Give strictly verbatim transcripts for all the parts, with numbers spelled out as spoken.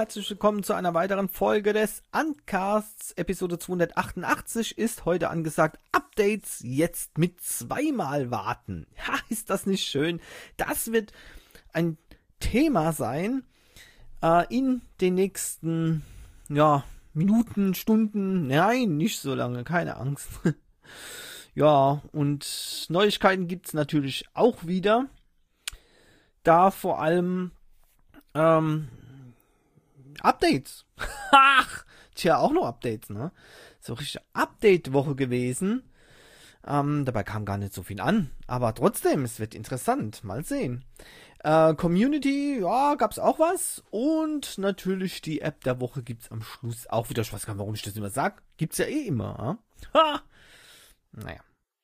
herzlich willkommen zu einer weiteren Folge des Uncasts. Episode zweihundertachtundachtzig ist heute angesagt. Updates jetzt mit zweimal warten. Ja, ist das nicht schön? Das wird ein Thema sein äh, in den nächsten ja, Minuten, Stunden. Nein, nicht so lange, keine Angst. Ja, und Neuigkeiten gibt's natürlich auch wieder. Da vor allem ähm, Updates. Ach, tja, auch noch Updates, ne? So richtig Update-Woche gewesen. Ähm, dabei kam gar nicht so viel an. Aber trotzdem, es wird interessant. Mal sehen. Äh, Community, ja, gab's auch was. Und natürlich die App der Woche gibt's am Schluss auch wieder. Ich weiß gar nicht, warum ich das immer sag. Gibt's ja eh immer. Ha? Ha. Naja.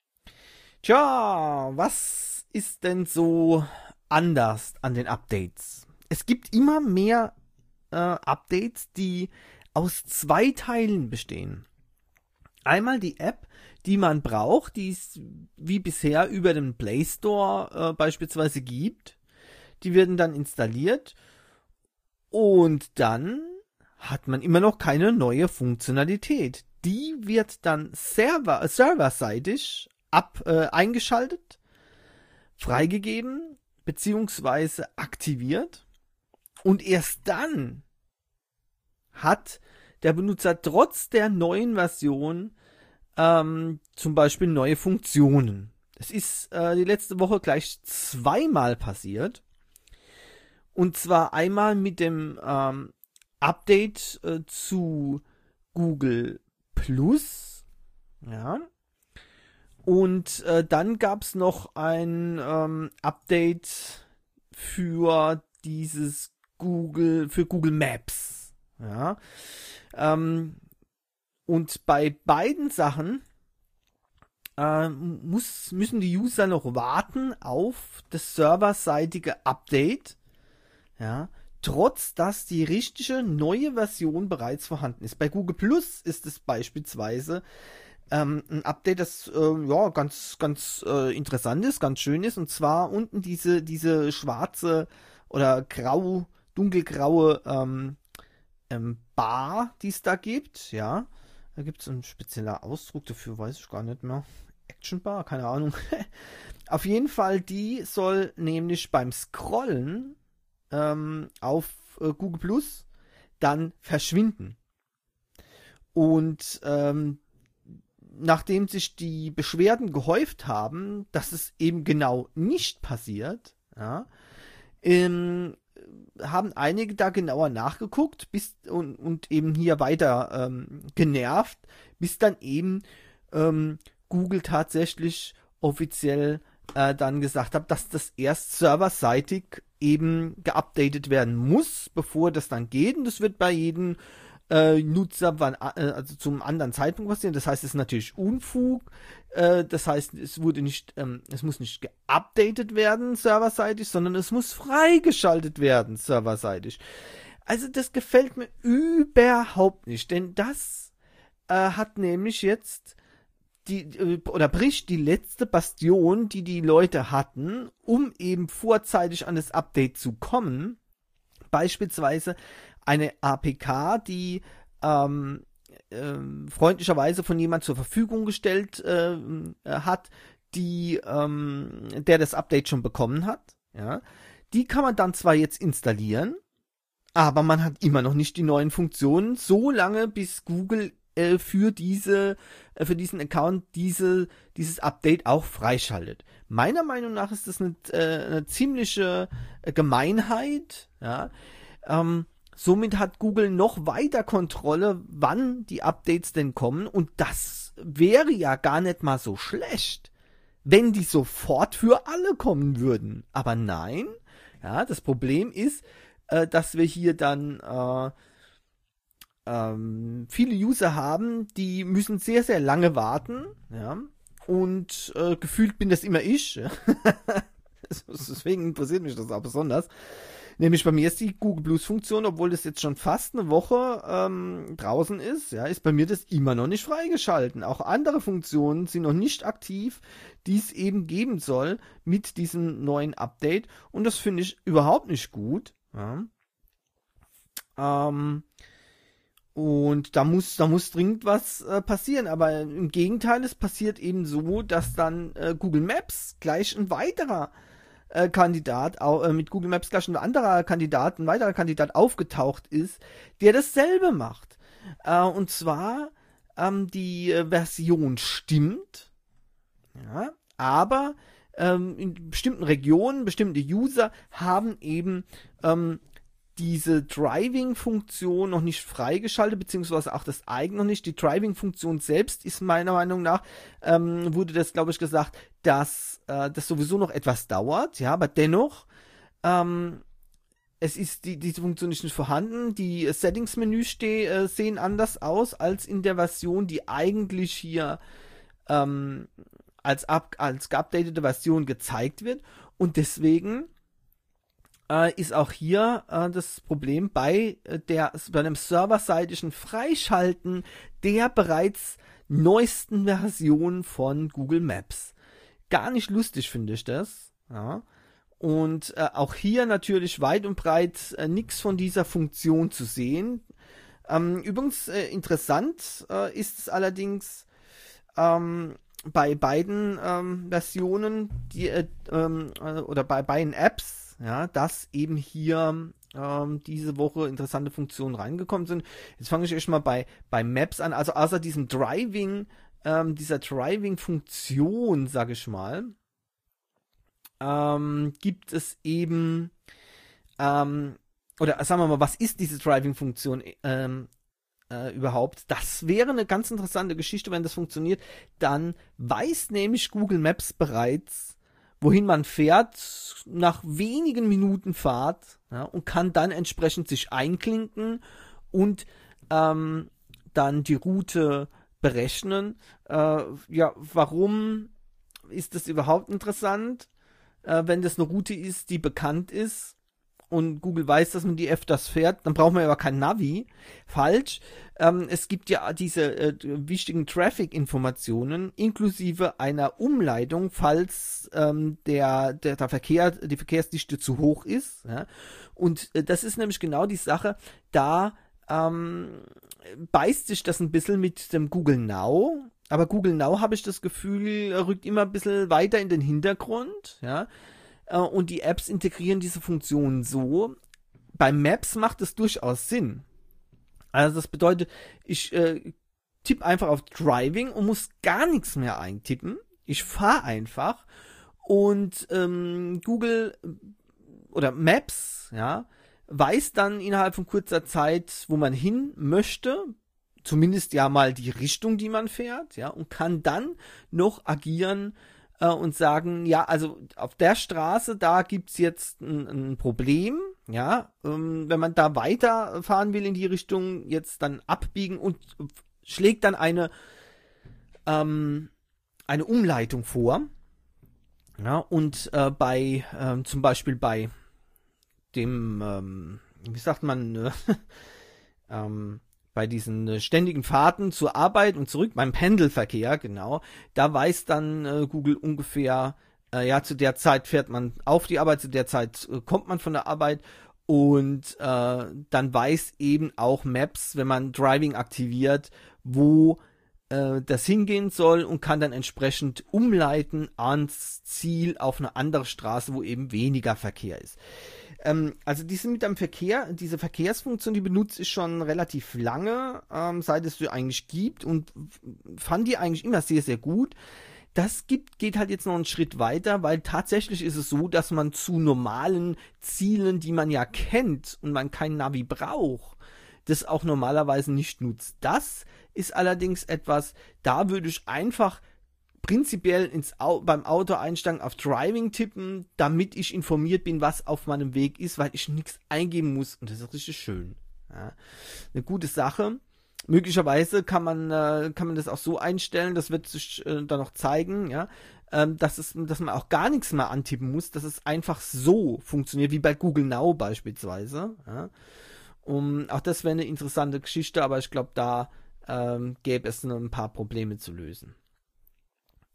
Tja, was ist denn so anders an den Updates? Es gibt immer mehr äh, Updates, die aus zwei Teilen bestehen. Einmal die App, die man braucht, die es wie bisher über den Play Store äh, beispielsweise gibt. Die werden dann installiert und dann hat man immer noch keine neue Funktionalität. Die wird dann server, serverseitig ab, äh, eingeschaltet, freigegeben beziehungsweise aktiviert und erst dann hat der Benutzer trotz der neuen Version ähm, zum Beispiel neue Funktionen. Das ist äh, die letzte Woche gleich zweimal passiert und zwar einmal mit dem ähm, Update äh, zu Google Plus, ja. Und äh, dann gab es noch ein ähm, Update für dieses Google, für Google Maps. Ja. Ähm, und bei beiden Sachen äh, muss, müssen die User noch warten auf das serverseitige Update. Ja. Trotz dass die richtige neue Version bereits vorhanden ist. Bei Google Plus ist es beispielsweise Ähm, ein Update, das äh, ja ganz ganz äh, interessant ist, ganz schön ist, und zwar unten diese diese schwarze oder grau dunkelgraue ähm, ähm, Bar, die es da gibt, ja, da gibt es einen speziellen Ausdruck dafür, weiß ich gar nicht mehr. Action Bar, keine Ahnung. Auf jeden Fall, die soll nämlich beim Scrollen ähm, auf äh, Google Plus dann verschwinden. Und ähm, nachdem sich die Beschwerden gehäuft haben, dass es eben genau nicht passiert, ja, ähm, haben einige da genauer nachgeguckt bis, und, und eben hier weiter ähm, genervt, bis dann eben ähm, Google tatsächlich offiziell äh, dann gesagt hat, dass das erst serverseitig eben geupdatet werden muss, bevor das dann geht. Und das wird bei jedem Äh, Nutzer wann, äh, also zum anderen Zeitpunkt passieren. Das heißt, es ist natürlich Unfug. Äh, das heißt, es wurde nicht, ähm, es muss nicht geupdatet werden serverseitig, sondern es muss freigeschaltet werden serverseitig. Also das gefällt mir überhaupt nicht, denn das äh, hat nämlich jetzt die äh, oder bricht die letzte Bastion, die die Leute hatten, um eben vorzeitig an das Update zu kommen. Beispielsweise eine A P K, die ähm, äh, freundlicherweise von jemand zur Verfügung gestellt äh, hat, die, ähm, der das Update schon bekommen hat. Ja, die kann man dann zwar jetzt installieren, aber man hat immer noch nicht die neuen Funktionen, so lange bis Google äh, für diese, äh, für diesen Account diese, dieses Update auch freischaltet. Meiner Meinung nach ist das eine, äh, eine ziemliche Gemeinheit. Ja. Ähm, Somit hat Google noch weiter Kontrolle, wann die Updates denn kommen. Und das wäre ja gar nicht mal so schlecht, wenn die sofort für alle kommen würden. Aber nein, ja, das Problem ist, äh, dass wir hier dann äh, ähm, viele User haben, die müssen sehr, sehr lange warten. Ja, und äh, gefühlt bin das immer ich. Deswegen interessiert mich das auch besonders. Nämlich bei mir ist die Google Plus Funktion, obwohl das jetzt schon fast eine Woche ähm, draußen ist, ja, ist bei mir das immer noch nicht freigeschalten. Auch andere Funktionen sind noch nicht aktiv, die es eben geben soll mit diesem neuen Update. Und das finde ich überhaupt nicht gut. Ja. Ähm, und da muss, da muss dringend was äh, passieren. Aber im Gegenteil, es passiert eben so, dass dann äh, Google Maps gleich ein weiterer äh, Kandidat, au, äh, mit Google Maps gleich ein anderer Kandidat, ein weiterer Kandidat aufgetaucht ist, der dasselbe macht. Äh, und zwar ähm, die äh, Version stimmt, ja, aber ähm, in bestimmten Regionen, bestimmte User haben eben ähm, diese Driving-Funktion noch nicht freigeschaltet, beziehungsweise auch das Eigen noch nicht. Die Driving-Funktion selbst ist meiner Meinung nach, ähm, wurde das, glaube ich, gesagt, dass äh, das sowieso noch etwas dauert, ja, aber dennoch, ähm, es ist die, diese Funktion nicht vorhanden. Die äh, Settings-Menü steh, äh, sehen anders aus als in der Version, die eigentlich hier ähm, als, up, als geupdatete Version gezeigt wird. Und deswegen äh, ist auch hier äh, das Problem bei, äh, der, bei dem serverseitigen Freischalten der bereits neuesten Version von Google Maps. Gar nicht lustig finde ich das. Ja. Und äh, auch hier natürlich weit und breit äh, nichts von dieser Funktion zu sehen. Ähm, übrigens äh, interessant äh, ist es allerdings ähm, bei beiden ähm, Versionen die, äh, ähm, äh, oder bei beiden Apps, ja, dass eben hier ähm, diese Woche interessante Funktionen reingekommen sind. Jetzt fange ich erstmal bei, bei Maps an. Also außer diesem Driving, ähm, dieser Driving-Funktion, sage ich mal, Ähm, gibt es eben, ähm, oder sagen wir mal, was ist diese Driving-Funktion ähm, äh, überhaupt? Das wäre eine ganz interessante Geschichte, wenn das funktioniert. Dann weiß nämlich Google Maps bereits, wohin man fährt, nach wenigen Minuten Fahrt, ja, und kann dann entsprechend sich einklinken und ähm, dann die Route berechnen. Äh, ja, warum ist das überhaupt interessant? Äh, wenn das eine Route ist, die bekannt ist und Google weiß, dass man die öfters fährt, dann braucht man aber kein Navi. Falsch. Ähm, es gibt ja diese äh, wichtigen Traffic-Informationen inklusive einer Umleitung, falls ähm, der, der, der Verkehr, die Verkehrsdichte zu hoch ist. Ja? Und äh, das ist nämlich genau die Sache, da ähm, beißt sich das ein bisschen mit dem Google Now. Aber Google Now, habe ich das Gefühl, rückt immer ein bisschen weiter in den Hintergrund, ja. Und die Apps integrieren diese Funktionen so. Bei Maps macht es durchaus Sinn. Also das bedeutet, ich äh, tippe einfach auf Driving und muss gar nichts mehr eintippen. Ich fahre einfach und ähm, Google oder Maps, ja, weiß dann innerhalb von kurzer Zeit, wo man hin möchte, zumindest ja mal die Richtung, die man fährt, ja, und kann dann noch agieren äh, und sagen, ja, also auf der Straße, da gibt's jetzt ein, ein Problem, ja, ähm, wenn man da weiterfahren will in die Richtung, jetzt dann abbiegen und schlägt dann eine ähm, eine Umleitung vor, ja, und äh, bei ähm, zum Beispiel bei dem, ähm, wie sagt man, äh, ähm, bei diesen äh, ständigen Fahrten zur Arbeit und zurück, beim Pendelverkehr, genau, da weiß dann äh, Google ungefähr, äh, ja, zu der Zeit fährt man auf die Arbeit, zu der Zeit äh, kommt man von der Arbeit und äh, dann weiß eben auch Maps, wenn man Driving aktiviert, wo äh, das hingehen soll und kann dann entsprechend umleiten ans Ziel auf eine andere Straße, wo eben weniger Verkehr ist. Ähm, also diese mit dem Verkehr, diese Verkehrsfunktion, die benutze ich schon relativ lange, ähm, seit es sie eigentlich gibt und fand die eigentlich immer sehr, sehr gut. Das gibt, geht halt jetzt noch einen Schritt weiter, weil tatsächlich ist es so, dass man zu normalen Zielen, die man ja kennt und man kein Navi braucht, das auch normalerweise nicht nutzt. Das ist allerdings etwas, da würde ich einfach prinzipiell ins Au- beim Auto einsteigen, auf Driving tippen, damit ich informiert bin, was auf meinem Weg ist, weil ich nichts eingeben muss und das ist richtig schön. Ja. Eine gute Sache. Möglicherweise kann man äh, kann man das auch so einstellen, das wird sich äh, dann noch zeigen, ja, ähm, dass es, dass man auch gar nichts mehr antippen muss, dass es einfach so funktioniert, wie bei Google Now beispielsweise. Ja. Um, auch das wäre eine interessante Geschichte, aber ich glaube, da ähm, gäbe es noch ein paar Probleme zu lösen.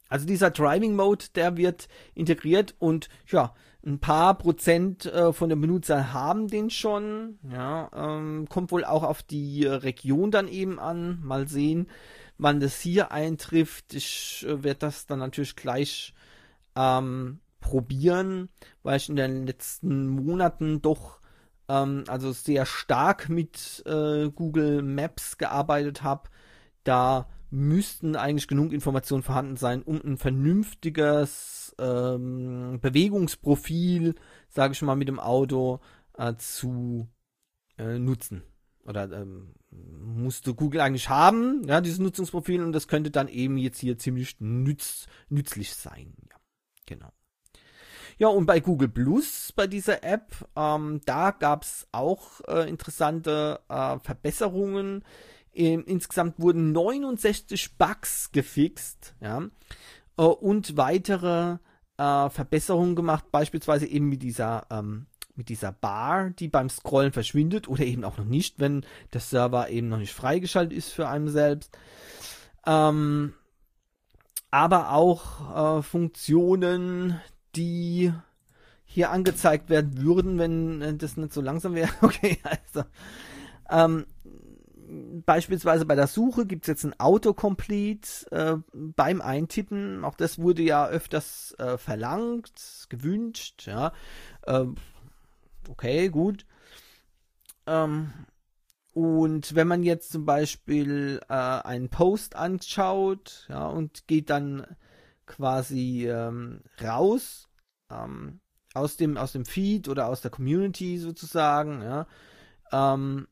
Also dieser Driving Mode, der wird integriert und ja, ein paar Prozent äh, von den Benutzern haben den schon. Ja, ähm, kommt wohl auch auf die Region dann eben an. Mal sehen, wann das hier eintrifft. Ich äh, werde das dann natürlich gleich ähm, probieren, weil ich in den letzten Monaten doch ähm, also sehr stark mit äh, Google Maps gearbeitet habe. Da müssten eigentlich genug Informationen vorhanden sein, um ein vernünftiges ähm, Bewegungsprofil, sage ich mal, mit dem Auto äh, zu äh, nutzen. Oder ähm, musste Google eigentlich haben, ja, dieses Nutzungsprofil, und das könnte dann eben jetzt hier ziemlich nütz, nützlich sein. Ja, genau. Ja, und bei Google Plus, bei dieser App, ähm, da gab es auch äh, interessante äh, Verbesserungen. Ähm, insgesamt wurden neunundsechzig Bugs gefixt, ja, äh, und weitere äh, Verbesserungen gemacht, beispielsweise eben mit dieser, ähm, mit dieser Bar, die beim Scrollen verschwindet oder eben auch noch nicht, wenn der Server eben noch nicht freigeschaltet ist für einen selbst. Ähm, aber auch äh, Funktionen, die hier angezeigt werden würden, wenn das nicht so langsam wäre. Okay, also ähm, beispielsweise bei der Suche gibt es jetzt ein Autocomplete äh, beim Eintippen. Auch das wurde ja öfters äh, verlangt, gewünscht. Ja, äh, okay, gut. Ähm, und wenn man jetzt zum Beispiel äh, einen Post anschaut, ja, und geht dann quasi ähm, raus ähm, aus dem aus dem Feed oder aus der Community sozusagen, ja, ähm,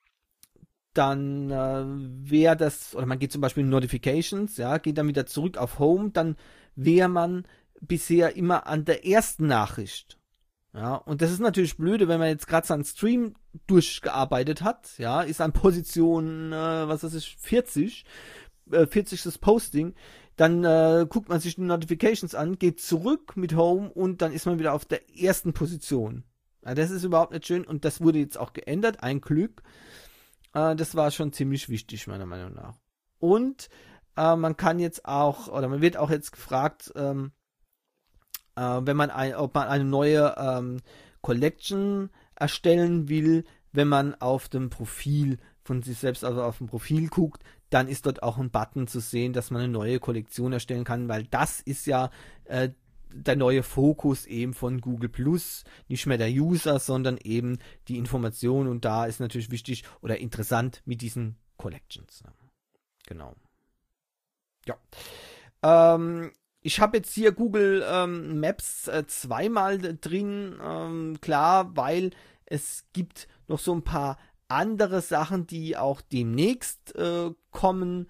dann äh, wäre das, oder man geht zum Beispiel in Notifications, ja, geht dann wieder zurück auf Home, dann wäre man bisher immer an der ersten Nachricht. Ja, und das ist natürlich blöde, wenn man jetzt gerade seinen Stream durchgearbeitet hat, ja, ist an Position, äh, was weiß ich, vierzig, äh, vierzig das Posting, dann äh, guckt man sich die Notifications an, geht zurück mit Home und dann ist man wieder auf der ersten Position. Ja, das ist überhaupt nicht schön und das wurde jetzt auch geändert, ein Glück. Äh, das war schon ziemlich wichtig, meiner Meinung nach. Und äh, man kann jetzt auch, oder man wird auch jetzt gefragt, ähm, äh, wenn man ein, ob man eine neue ähm, Collection erstellen will, wenn man auf dem Profil von sich selbst, also auf dem Profil guckt, dann ist dort auch ein Button zu sehen, dass man eine neue Kollektion erstellen kann, weil das ist ja äh, der neue Fokus eben von Google Plus, nicht mehr der User, sondern eben die Information, und da ist natürlich wichtig oder interessant mit diesen Collections. Genau. Ja. Ähm, ich habe jetzt hier Google ähm, Maps äh, zweimal drin, ähm, klar, weil es gibt noch so ein paar andere Sachen, die auch demnächst äh, kommen,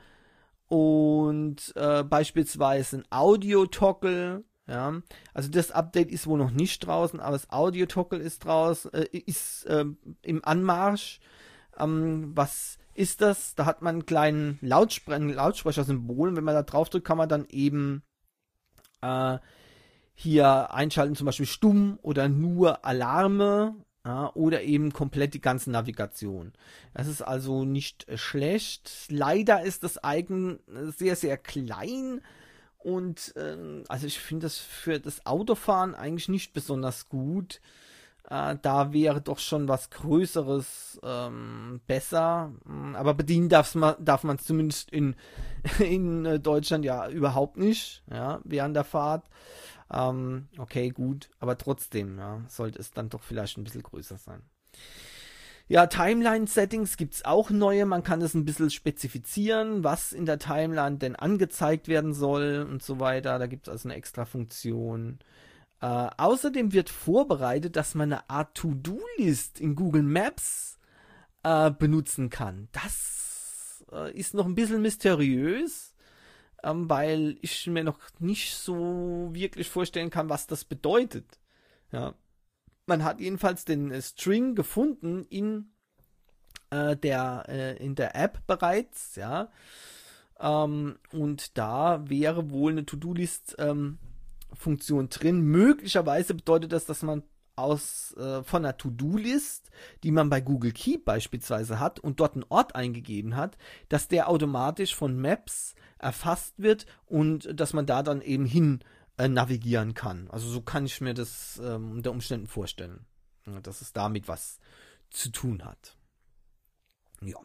und äh, beispielsweise ein Audio-Toggle, ja, also das Update ist wohl noch nicht draußen, aber das Audio-Toggle ist draußen, äh, ist äh, im Anmarsch. Ähm, was ist das? Da hat man einen kleinen Lautspre ein Lautsprechersymbol, und wenn man da drauf drückt, kann man dann eben äh, hier einschalten, zum Beispiel stumm oder nur Alarme. Ja, oder eben komplett die ganze Navigation. Das ist also nicht äh, schlecht. Leider ist das Icon sehr, sehr klein. Und äh, also ich finde das für das Autofahren eigentlich nicht besonders gut. Äh, da wäre doch schon was Größeres ähm, besser. Aber bedienen darf man darf man es zumindest in, in Deutschland ja überhaupt nicht, ja, während der Fahrt. Ähm, okay, gut, aber trotzdem, ja, sollte es dann doch vielleicht ein bisschen größer sein. Ja, Timeline-Settings gibt es auch neue. Man kann es ein bisschen spezifizieren, was in der Timeline denn angezeigt werden soll und so weiter. Da gibt es also eine extra Funktion. Äh, außerdem wird vorbereitet, dass man eine Art To-Do-List in Google Maps äh, benutzen kann. Das äh, ist noch ein bisschen mysteriös, ähm, weil ich mir noch nicht so wirklich vorstellen kann, was das bedeutet. Ja. Man hat jedenfalls den äh, String gefunden in äh, der äh, in der App bereits, ja. Ähm, und da wäre wohl eine To-Do-List ähm, Funktion drin. Möglicherweise bedeutet das, dass man aus äh, von einer To-Do-List, die man bei Google Keep beispielsweise hat und dort einen Ort eingegeben hat, dass der automatisch von Maps erfasst wird und dass man da dann eben hin äh, navigieren kann. Also so kann ich mir das ähm, unter Umständen vorstellen, ja, dass es damit was zu tun hat. Ja.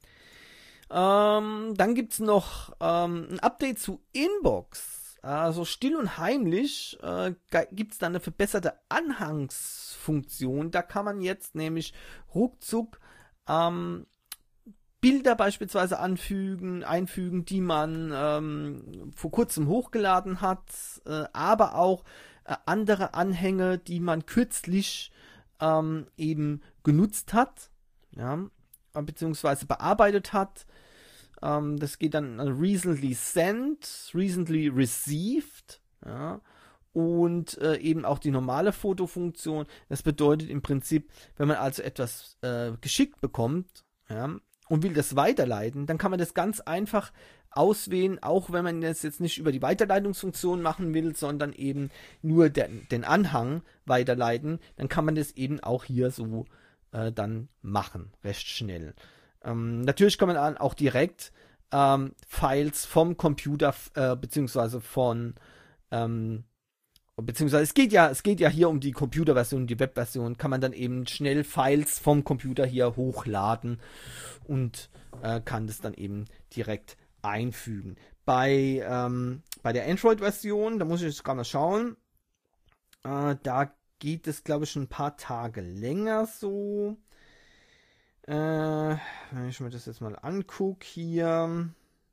Ähm, dann gibt es noch ähm, ein Update zu Inbox. Also still und heimlich äh, gibt es da eine verbesserte Anhangsfunktion. Da kann man jetzt nämlich ruckzuck ähm, Bilder beispielsweise anfügen, einfügen, die man ähm, vor kurzem hochgeladen hat, äh, aber auch äh, andere Anhänge, die man kürzlich ähm, eben genutzt hat, ja, beziehungsweise bearbeitet hat. Um, das geht dann recently sent, recently received, ja, und äh, eben auch die normale Fotofunktion. Das bedeutet im Prinzip, wenn man also etwas äh, geschickt bekommt, ja, und will das weiterleiten, dann kann man das ganz einfach auswählen, auch wenn man das jetzt nicht über die Weiterleitungsfunktion machen will, sondern eben nur den, den Anhang weiterleiten, dann kann man das eben auch hier so äh, dann machen, recht schnell. Ähm, natürlich kann man auch direkt ähm, Files vom Computer äh, beziehungsweise von ähm, beziehungsweise es geht ja es geht ja hier um die Computerversion, die Webversion, kann man dann eben schnell Files vom Computer hier hochladen und äh, kann das dann eben direkt einfügen. Bei ähm, bei der Android-Version, da muss ich jetzt gerade mal schauen, äh, da geht es glaube ich schon ein paar Tage länger so. Äh, wenn ich mir das jetzt mal angucke hier.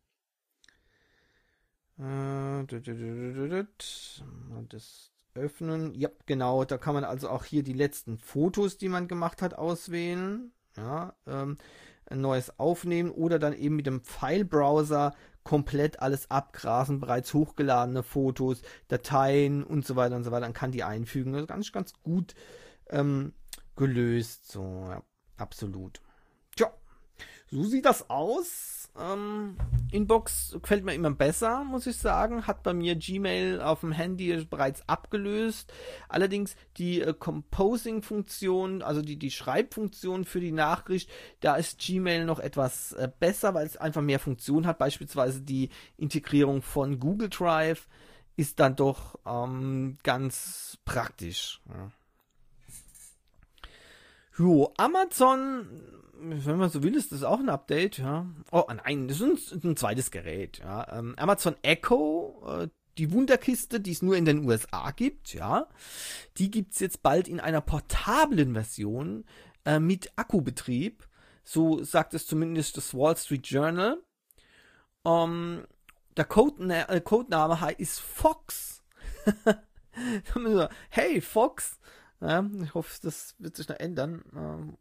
Äh, das öffnen. Ja, genau. Da kann man also auch hier die letzten Fotos, die man gemacht hat, auswählen. Ja, ähm, ein neues aufnehmen oder dann eben mit dem File-Browser komplett alles abgrasen, bereits hochgeladene Fotos, Dateien und so weiter und so weiter. Dann kann die einfügen. Das ist ganz, ganz gut ähm, gelöst. So, ja. Absolut. Tja, so sieht das aus. Ähm, Inbox gefällt mir immer besser, muss ich sagen. Hat bei mir Gmail auf dem Handy bereits abgelöst. Allerdings die äh, Composing-Funktion, also die, die Schreibfunktion für die Nachricht, da ist Gmail noch etwas äh, besser, weil es einfach mehr Funktion hat. Beispielsweise die Integrierung von Google Drive ist dann doch ähm, ganz praktisch. Ja. Jo, Amazon, wenn man so will, ist das auch ein Update, ja. Oh, nein, das ist ein, ein zweites Gerät, ja. Ähm, Amazon Echo, äh, die Wunderkiste, die es nur in den U S A gibt, ja. Die gibt's jetzt bald in einer portablen Version äh, mit Akkubetrieb. So sagt es zumindest das Wall Street Journal. Ähm, der Codena- äh, Codename ist Fox. Hey, Fox. Ja, ich hoffe, das wird sich noch ändern.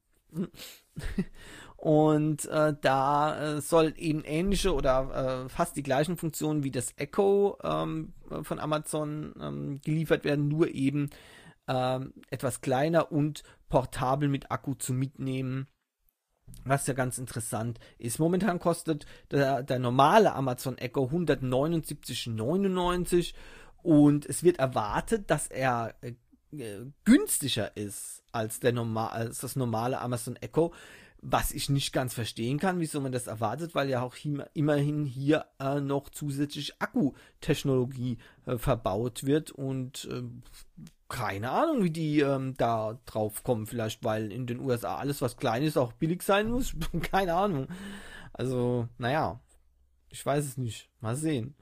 Und äh, da äh, soll eben ähnliche oder äh, fast die gleichen Funktionen wie das Echo ähm, von Amazon ähm, geliefert werden, nur eben ähm, etwas kleiner und portabel mit Akku zu mitnehmen. Was ja ganz interessant ist. Momentan kostet der, der normale Amazon Echo hundertneunundsiebzig neunundneunzig und es wird erwartet, dass er äh, günstiger ist als, der normal, als das normale Amazon Echo, was ich nicht ganz verstehen kann, wieso man das erwartet, weil ja auch hier, immerhin hier äh, noch zusätzlich Akkutechnologie äh, verbaut wird und äh, keine Ahnung, wie die ähm, da drauf kommen, vielleicht weil in den U S A alles, was klein ist, auch billig sein muss, keine Ahnung. Also, naja, ich weiß es nicht, mal sehen.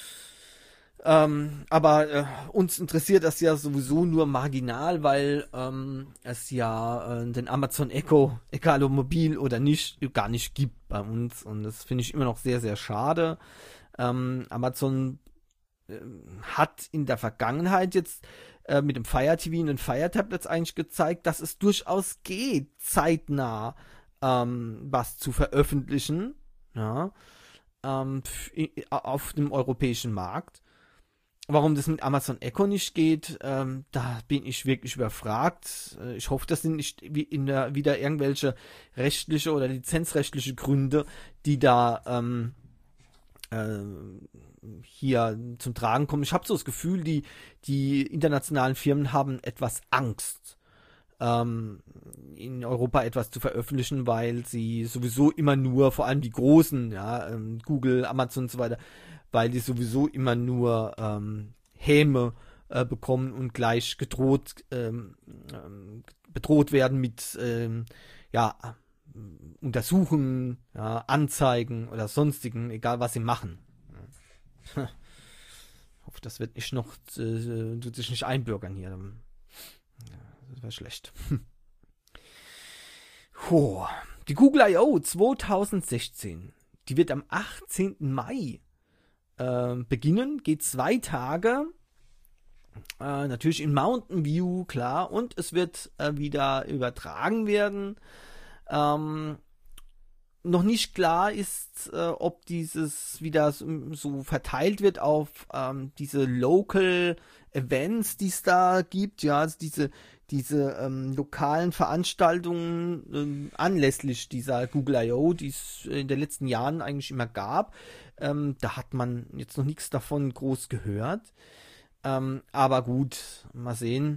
Ähm, aber äh, uns interessiert das ja sowieso nur marginal, weil ähm, es ja äh, den Amazon Echo, egal ob mobil oder nicht, gar nicht gibt bei uns. Und das finde ich immer noch sehr, sehr schade. Ähm, Amazon äh, hat in der Vergangenheit jetzt äh, mit dem Fire T V und den Fire Tablets eigentlich gezeigt, dass es durchaus geht, zeitnah ähm, was zu veröffentlichen, ja, ähm, auf dem europäischen Markt. Warum das mit Amazon Echo nicht geht, ähm, da bin ich wirklich überfragt. Ich hoffe, das sind nicht wie in der, wieder irgendwelche rechtliche oder lizenzrechtliche Gründe, die da ähm, äh, hier zum Tragen kommen. Ich habe so das Gefühl, die, die internationalen Firmen haben etwas Angst, ähm, in Europa etwas zu veröffentlichen, weil sie sowieso immer nur, vor allem die großen, ja, ähm, Google, Amazon und so weiter, weil die sowieso immer nur ähm, Häme äh, bekommen und gleich gedroht, ähm, ähm, bedroht werden mit ähm, ja, Untersuchen, ja, Anzeigen oder sonstigen, egal was sie machen. Ich hoffe, das wird nicht noch, äh, tut sich nicht einbürgern hier. Ja, das wäre schlecht. Oh, die Google I O zwanzig sechzehn, die wird am achtzehnten Mai äh, beginnen, geht zwei Tage. Äh, natürlich in Mountain View, klar, und es wird äh, wieder übertragen werden. Ähm, noch nicht klar ist, äh, ob dieses wieder so, so verteilt wird auf ähm, diese Local Events, die es da gibt, ja, also diese, diese ähm, lokalen Veranstaltungen ähm, anlässlich dieser Google I O, die es in den letzten Jahren eigentlich immer gab. Ähm, da hat man jetzt noch nichts davon groß gehört. Ähm, aber gut, mal sehen.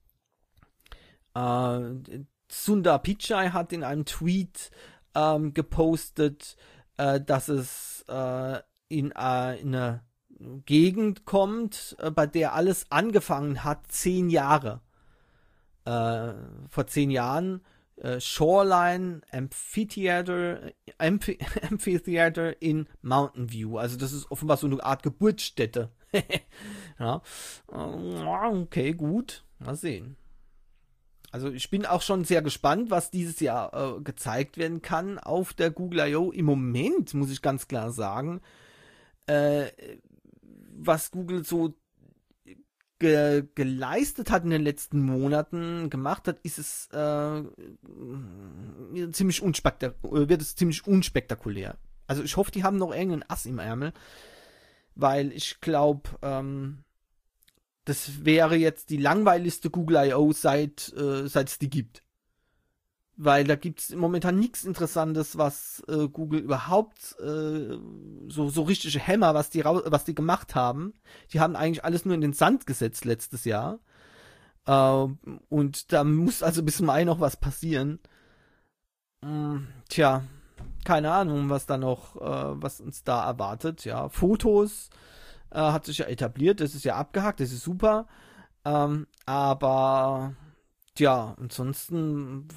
Äh, Sundar Pichai hat in einem Tweet ähm, gepostet, äh, dass es äh, in, äh, in eine Gegend kommt, äh, bei der alles angefangen hat, zehn Jahre. Äh, vor zehn Jahren. Äh, Shoreline Amphitheater, Amphi Amphitheater in Mountain View. Also das ist offenbar so eine Art Geburtsstätte. Ja. Okay, gut. Mal sehen. Also ich bin auch schon sehr gespannt, was dieses Jahr äh, gezeigt werden kann auf der Google I O. Im Moment muss ich ganz klar sagen, äh, was Google so ge geleistet hat in den letzten Monaten, gemacht hat, ist es äh, ziemlich unspektakulär, wird es ziemlich unspektakulär. Also ich hoffe, die haben noch irgendeinen Ass im Ärmel, weil ich glaube, ähm, das wäre jetzt die langweiligste Google I O seit äh, seit es die gibt. Weil da gibt es momentan nichts Interessantes, was äh, Google überhaupt äh, so so richtige Hämmer, was die was die gemacht haben. Die haben eigentlich alles nur in den Sand gesetzt letztes Jahr. Äh, und da muss also bis Mai noch was passieren. Hm, tja, keine Ahnung, was da noch, äh, was uns da erwartet. Ja, Fotos äh, hat sich ja etabliert, das ist ja abgehakt, das ist super. Ähm, aber ja, ansonsten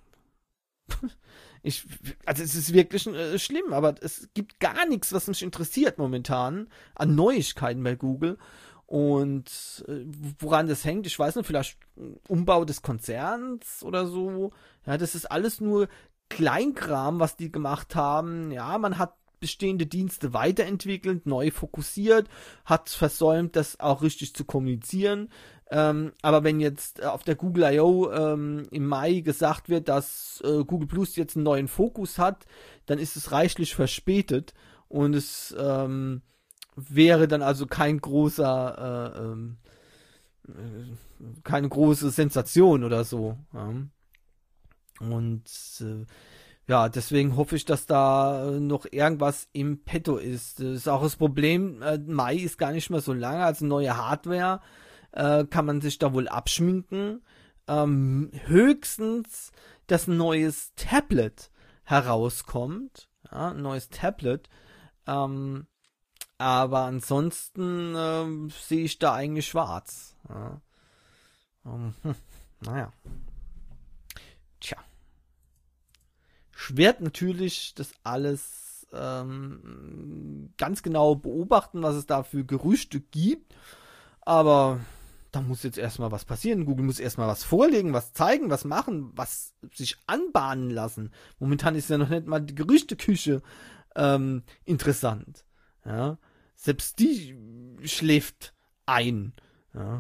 ich, also es ist wirklich äh, schlimm, aber es gibt gar nichts, was mich interessiert momentan an Neuigkeiten bei Google. Und äh, woran das hängt, ich weiß nicht, vielleicht Umbau des Konzerns oder so. Ja, das ist alles nur Kleinkram, was die gemacht haben. Ja, man hat bestehende Dienste weiterentwickelt, neu fokussiert, hat versäumt, das auch richtig zu kommunizieren. Ähm, aber wenn jetzt auf der Google I O ähm, im Mai gesagt wird, dass äh, Google Plus jetzt einen neuen Fokus hat, dann ist es reichlich verspätet und es ähm, wäre dann also kein großer, äh, ähm, äh, keine große Sensation oder so. Ja. Und äh, ja, deswegen hoffe ich, dass da noch irgendwas im Petto ist. Das ist auch das Problem, äh, Mai ist gar nicht mehr so lange, also neue Hardware äh, kann man sich da wohl abschminken. Ähm, höchstens, dass ein neues Tablet herauskommt, ja, ein neues Tablet. Ähm, aber ansonsten äh, sehe ich da eigentlich schwarz. Ja. Ähm, hm, naja. Tja. Ich werde natürlich das alles ähm, ganz genau beobachten, was es da für Gerüchte gibt. Aber da muss jetzt erstmal was passieren. Google muss erstmal was vorlegen, was zeigen, was machen, was sich anbahnen lassen. Momentan ist ja noch nicht mal die Gerüchteküche ähm, interessant. Ja? Selbst die schläft ein. Ja?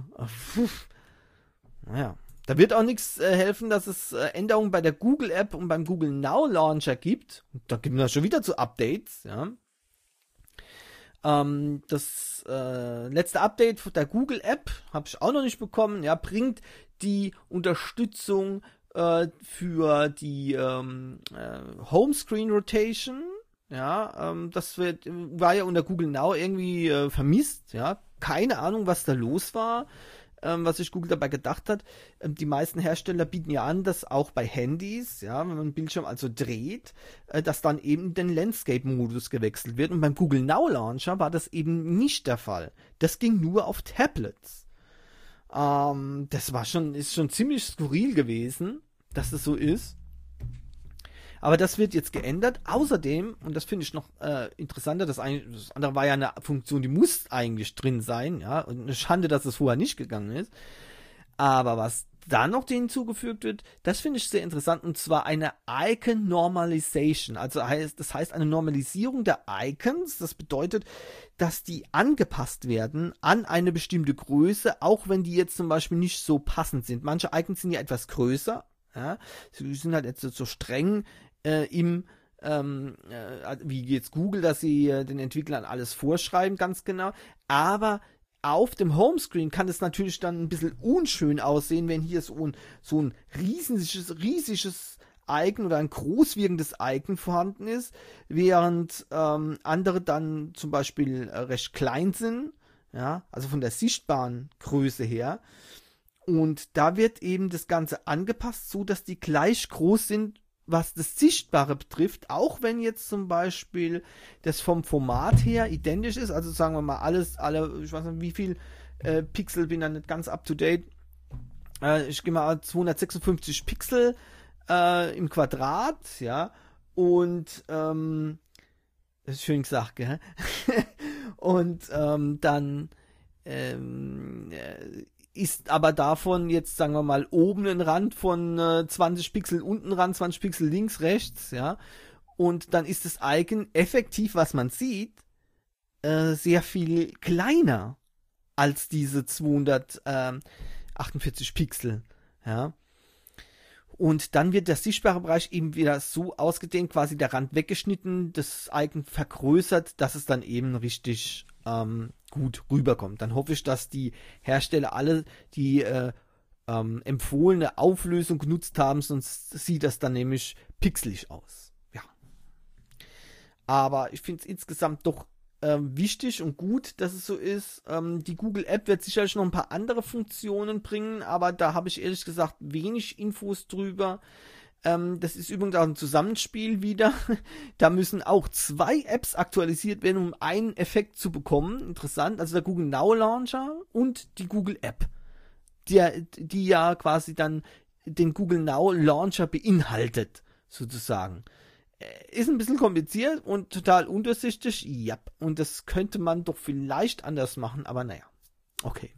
Naja. Da wird auch nichts äh, helfen, dass es äh, Änderungen bei der Google App und beim Google Now Launcher gibt. Da gibt es schon wieder zu Updates. Ja. Ähm, das äh, letzte Update der Google App habe ich auch noch nicht bekommen. Ja, bringt die Unterstützung äh, für die ähm, äh, Homescreen Rotation. Ja, ähm, das wird, war ja unter Google Now irgendwie äh, vermisst. Ja, keine Ahnung, was da los war. ähm, was sich Google dabei gedacht hat. Ähm, die meisten Hersteller bieten ja an, dass auch bei Handys, ja, wenn man den Bildschirm also dreht, äh, dass dann eben den Landscape-Modus gewechselt wird. Und beim Google Now Launcher war das eben nicht der Fall. Das ging nur auf Tablets. Ähm, das war schon, ist schon ziemlich skurril gewesen, dass das so ist. Aber das wird jetzt geändert. Außerdem, und das finde ich noch äh, interessanter, das, eigentlich, das andere war ja eine Funktion, die muss eigentlich drin sein, ja, und eine Schande, dass es vorher nicht gegangen ist. Aber was da noch hinzugefügt wird, das finde ich sehr interessant, und zwar eine Icon Normalization. Also heißt, das heißt eine Normalisierung der Icons. Das bedeutet, dass die angepasst werden an eine bestimmte Größe, auch wenn die jetzt zum Beispiel nicht so passend sind. Manche Icons sind ja etwas größer, ja, sie sind halt jetzt so streng äh, im, ähm, äh, wie jetzt Google, dass sie äh, den Entwicklern alles vorschreiben, ganz genau. Aber auf dem Homescreen kann es natürlich dann ein bisschen unschön aussehen, wenn hier so ein, so ein riesiges, riesiges Icon oder ein großwirkendes Icon vorhanden ist, während ähm, andere dann zum Beispiel äh, recht klein sind, ja, also von der sichtbaren Größe her. Und da wird eben das Ganze angepasst, so dass die gleich groß sind, was das Sichtbare betrifft, auch wenn jetzt zum Beispiel das vom Format her identisch ist, also sagen wir mal alles, alle, ich weiß nicht wie viel äh, Pixel, bin da nicht ganz up to date, äh, ich gehe mal zweihundertsechsundfünfzig Pixel äh, im Quadrat, ja, und ähm, das ist schön gesagt, gell? Und ähm, dann ähm, äh, ist aber davon jetzt, sagen wir mal, oben ein Rand von äh, zwanzig Pixel, unten Rand zwanzig Pixel links, rechts, ja. Und dann ist das Icon effektiv, was man sieht, äh, sehr viel kleiner als diese zweihundertachtundvierzig Pixel, ja. Und dann wird der sichtbare Bereich eben wieder so ausgedehnt, quasi der Rand weggeschnitten, das Icon vergrößert, dass es dann eben richtig ähm, gut rüberkommt. Dann hoffe ich, dass die Hersteller alle die äh, ähm, empfohlene Auflösung genutzt haben, sonst sieht das dann nämlich pixelig aus. Ja. Aber ich finde es insgesamt doch ähm, wichtig und gut, dass es so ist. Ähm, die Google App wird sicherlich noch ein paar andere Funktionen bringen, aber da habe ich ehrlich gesagt wenig Infos drüber. Ähm, das ist übrigens auch ein Zusammenspiel wieder. Da müssen auch zwei Apps aktualisiert werden, um einen Effekt zu bekommen. Interessant, also der Google Now Launcher und die Google App, die, die ja quasi dann den Google Now Launcher beinhaltet, sozusagen. Ist ein bisschen kompliziert und total undurchsichtig, ja, und das könnte man doch vielleicht anders machen, aber naja, okay.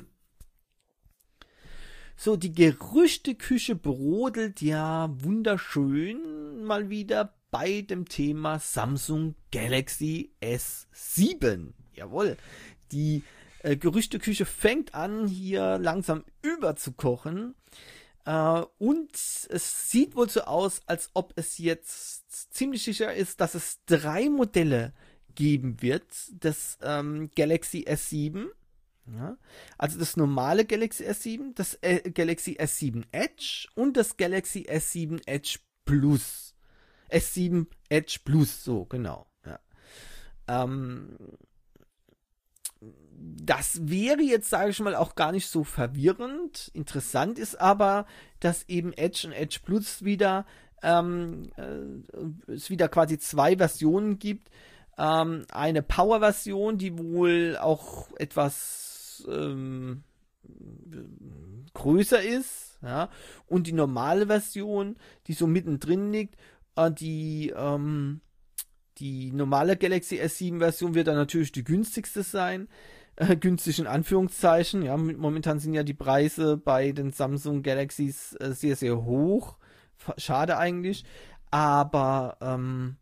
So, die Gerüchteküche brodelt ja wunderschön mal wieder bei dem Thema Samsung Galaxy S sieben. Jawohl, die äh, Gerüchteküche fängt an, hier langsam überzukochen. Uh, und es sieht wohl so aus, als ob es jetzt ziemlich sicher ist, dass es drei Modelle geben wird des ähm, Galaxy S sieben. Ja, also das normale Galaxy S sieben, das äh, Galaxy S sieben Edge und das Galaxy S sieben Edge Plus. S sieben Edge Plus, so genau. Ja. Ähm, Das wäre jetzt, sage ich mal, auch gar nicht so verwirrend. Interessant ist aber, dass eben Edge und Edge Plus wieder ähm, äh, es wieder quasi zwei Versionen gibt. Ähm, eine Power-Version, die wohl auch etwas ähm, größer ist, ja, und die normale Version, die so mittendrin liegt, äh, die ähm, die normale Galaxy S sieben Version wird dann natürlich die günstigste sein. Äh, günstig in Anführungszeichen. Ja, momentan sind ja die Preise bei den Samsung Galaxies äh, sehr, sehr hoch. Schade eigentlich. Aber ähm,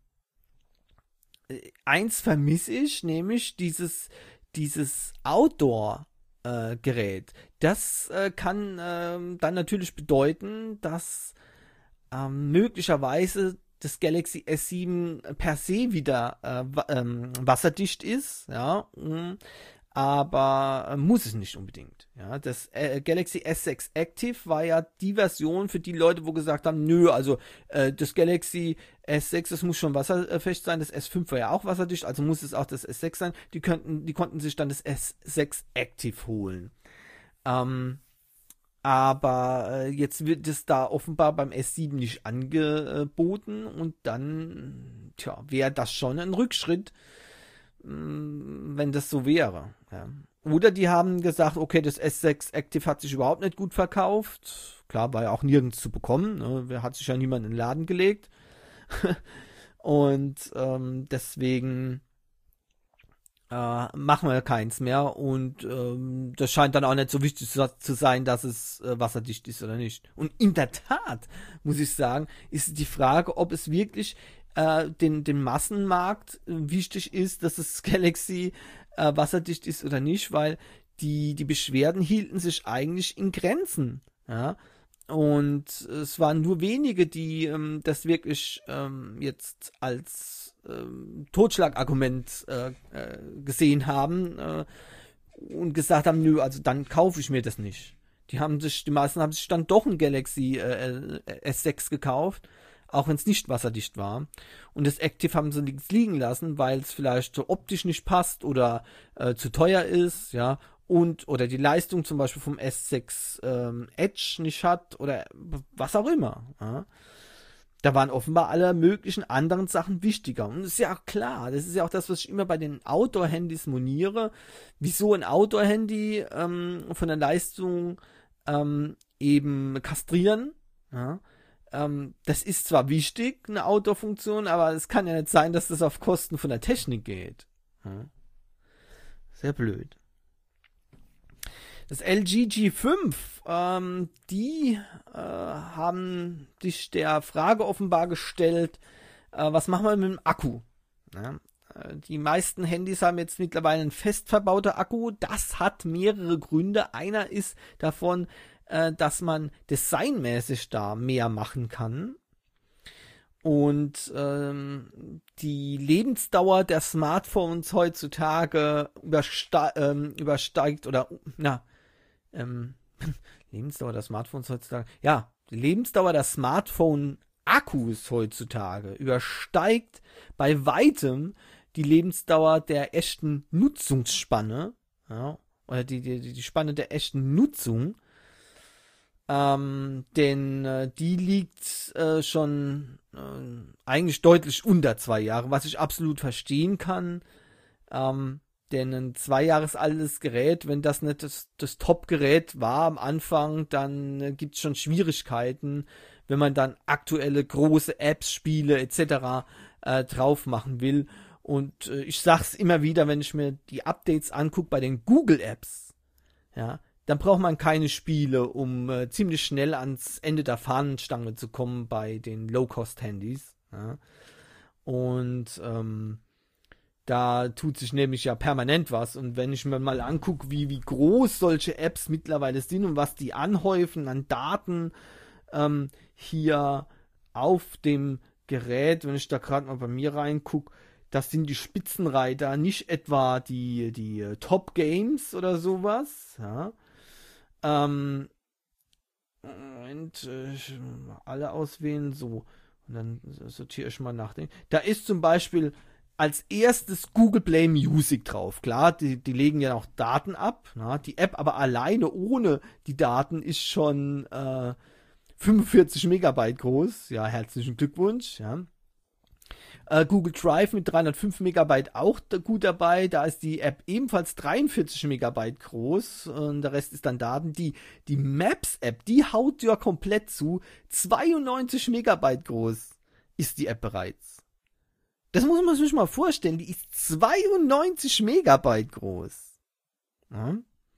eins vermisse ich, nämlich dieses, dieses Outdoor-Gerät. Äh, das äh, kann äh, dann natürlich bedeuten, dass äh, möglicherweise das Galaxy S sieben per se wieder äh, ähm, wasserdicht ist, ja, aber äh, muss es nicht unbedingt. Ja, das äh, Galaxy S sechs Active war ja die Version für die Leute, wo gesagt haben, nö, also äh, das Galaxy S sechs, das muss schon wasserfest sein, das S fünf war ja auch wasserdicht, also muss es auch das S sechs sein. Die könnten, die konnten sich dann das S sechs Active holen. Ähm, aber äh, jetzt wird es da offenbar beim S sieben nicht angeboten und dann, tja, wäre das schon ein Rückschritt, mh, wenn das so wäre. Ja. Oder die haben gesagt, okay, das S sechs Active hat sich überhaupt nicht gut verkauft. Klar, war ja auch nirgends zu bekommen. Ne? Hat sich ja niemand in den Laden gelegt. Und ähm, deswegen äh, machen wir keins mehr. Und ähm, das scheint dann auch nicht so wichtig zu sein, dass es äh, wasserdicht ist oder nicht. Und in der Tat, muss ich sagen, ist die Frage, ob es wirklich äh, den, den Massenmarkt äh, wichtig ist, dass das Galaxy äh, wasserdicht ist oder nicht, weil die, die Beschwerden hielten sich eigentlich in Grenzen. Ja. Und es waren nur wenige, die ähm, das wirklich ähm, jetzt als ähm, Totschlagargument äh, äh, gesehen haben äh, und gesagt haben, nö, also dann kaufe ich mir das nicht. Die haben sich, die meisten haben sich dann doch ein Galaxy äh, S sechs gekauft, auch wenn es nicht wasserdicht war. Und das Active haben sie links liegen lassen, weil es vielleicht so optisch nicht passt oder äh, zu teuer ist, ja. Und, oder die Leistung zum Beispiel vom S sechs ähm, Edge nicht hat oder was auch immer. Ja. Da waren offenbar alle möglichen anderen Sachen wichtiger. Und das ist ja auch klar, das ist ja auch das, was ich immer bei den Outdoor-Handys moniere. Wieso ein Outdoor-Handy ähm, von der Leistung ähm, eben kastrieren? Ja. Ähm, das ist zwar wichtig, eine Outdoor-Funktion, aber es kann ja nicht sein, dass das auf Kosten von der Technik geht. Ja. Sehr blöd. Das L G G fünf, ähm, die äh, haben sich der Frage offenbar gestellt, äh, was machen wir mit dem Akku? Ja, äh, die meisten Handys haben jetzt mittlerweile einen fest verbauten Akku. Das hat mehrere Gründe. Einer ist davon, äh, dass man designmäßig da mehr machen kann. Und ähm, die Lebensdauer der Smartphones heutzutage überste ähm, übersteigt oder na ähm, Lebensdauer der Smartphones heutzutage ja die Lebensdauer der Smartphone-Akkus heutzutage übersteigt bei weitem die Lebensdauer der echten Nutzungsspanne, ja, oder die die die Spanne der echten Nutzung. Ähm, denn äh, die liegt äh, schon äh, eigentlich deutlich unter zwei Jahre, was ich absolut verstehen kann. Ähm, denn ein zwei Jahres altes Gerät, wenn das nicht das, das Top-Gerät war am Anfang, dann äh, gibt es schon Schwierigkeiten, wenn man dann aktuelle große Apps, Spiele et cetera äh, drauf machen will. Und äh, ich sag's immer wieder, wenn ich mir die Updates angucke bei den Google-Apps, ja, dann braucht man keine Spiele, um äh, ziemlich schnell ans Ende der Fahnenstange zu kommen bei den Low-Cost-Handys. Ja. Und ähm, da tut sich nämlich ja permanent was. Und wenn ich mir mal angucke, wie, wie groß solche Apps mittlerweile sind und was die anhäufen an Daten ähm, hier auf dem Gerät, wenn ich da gerade mal bei mir reingucke, das sind die Spitzenreiter, nicht etwa die, die Top Games oder sowas, ja. Ähm, und äh, alle auswählen, so. Und dann sortiere ich mal nach. Da ist zum Beispiel als erstes Google Play Music drauf. Klar, die, die legen ja auch Daten ab. Na? Die App aber alleine ohne die Daten ist schon äh, fünfundvierzig Megabyte groß. Ja, herzlichen Glückwunsch. Ja. Äh, Google Drive mit dreihundertfünf Megabyte auch da gut dabei. Da ist die App ebenfalls dreiundvierzig Megabyte groß. Und der Rest ist dann Daten. Die, die Maps-App, die haut ja komplett zu. zweiundneunzig Megabyte groß ist die App bereits. Das muss man sich mal vorstellen. Die ist zweiundneunzig Megabyte groß. Ja.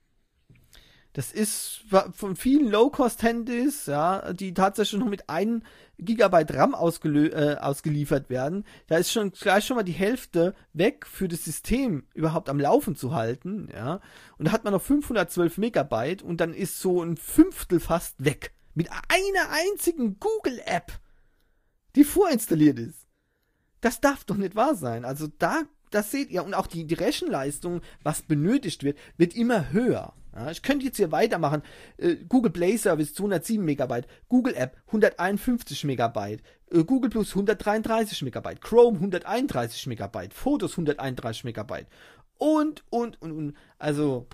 Das ist von vielen Low-Cost-Handys, ja, die tatsächlich noch mit einem Gigabyte RAM ausgelö- äh, ausgeliefert werden. Da ist schon gleich schon mal die Hälfte weg für das System überhaupt am Laufen zu halten, ja. Und da hat man noch fünfhundertzwölf Megabyte und dann ist so ein Fünftel fast weg. Mit einer einzigen Google-App, die vorinstalliert ist. Das darf doch nicht wahr sein. Also da, das seht ihr. Und auch die, die Rechenleistung, was benötigt wird, wird immer höher. Ja, ich könnte jetzt hier weitermachen. Äh, Google Play Service zweihundertsieben Megabyte, Google App hunderteinundfünfzig Megabyte, äh, Google Plus hundertdreiunddreißig Megabyte, Chrome hunderteinunddreißig Megabyte, Fotos hunderteinunddreißig Megabyte und, und, und, und. Also,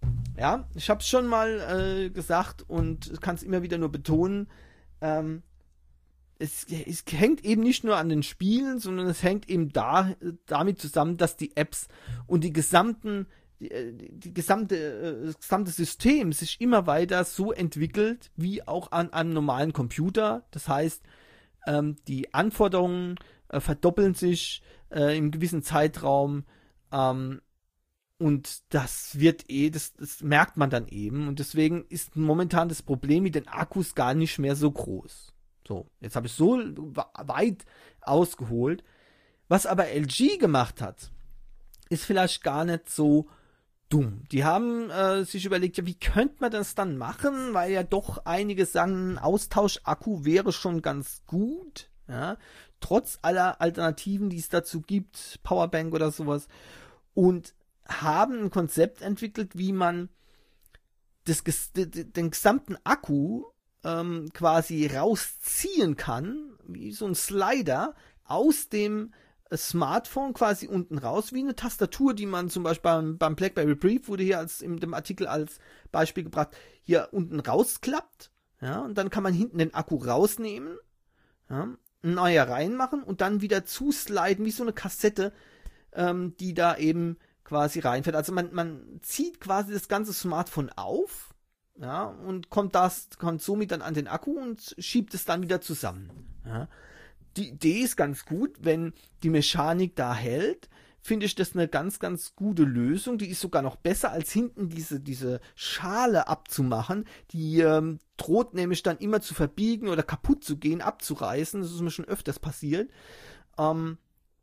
Ja, ich habe es schon mal äh, gesagt und kann es immer wieder nur betonen. Ähm, es, es hängt eben nicht nur an den Spielen, sondern es hängt eben da, damit zusammen, dass die Apps und die gesamten, die, die gesamte, das gesamte System sich immer weiter so entwickelt, wie auch an einem normalen Computer. Das heißt, ähm, die Anforderungen äh, verdoppeln sich äh, im gewissen Zeitraum. Ähm, Und das wird eh, das, das merkt man dann eben. Und deswegen ist momentan das Problem mit den Akkus gar nicht mehr so groß. So, jetzt habe ich so weit ausgeholt. Was aber L G gemacht hat, ist vielleicht gar nicht so dumm. Die haben äh, sich überlegt, ja, wie könnte man das dann machen? Weil ja doch einige sagen, ein Austauschakku wäre schon ganz gut. Ja, trotz aller Alternativen, die es dazu gibt, Powerbank oder sowas. Und haben ein Konzept entwickelt, wie man das, den gesamten Akku ähm, quasi rausziehen kann, wie so ein Slider aus dem Smartphone quasi unten raus, wie eine Tastatur, die man zum Beispiel beim, beim BlackBerry Brief, wurde hier als in dem Artikel als Beispiel gebracht, hier unten rausklappt, ja, und dann kann man hinten den Akku rausnehmen, ja, ein neuer reinmachen und dann wieder zusliden, wie so eine Kassette, ähm, die da eben quasi reinfällt. Also man, man zieht quasi das ganze Smartphone auf, ja, und kommt das, kommt somit dann an den Akku und schiebt es dann wieder zusammen. Ja. Die Idee ist ganz gut, wenn die Mechanik da hält, finde ich das eine ganz, ganz gute Lösung. Die ist sogar noch besser, als hinten diese, diese Schale abzumachen. Die ähm, droht nämlich dann immer zu verbiegen oder kaputt zu gehen, abzureißen. Das ist mir schon öfters passiert. Ähm,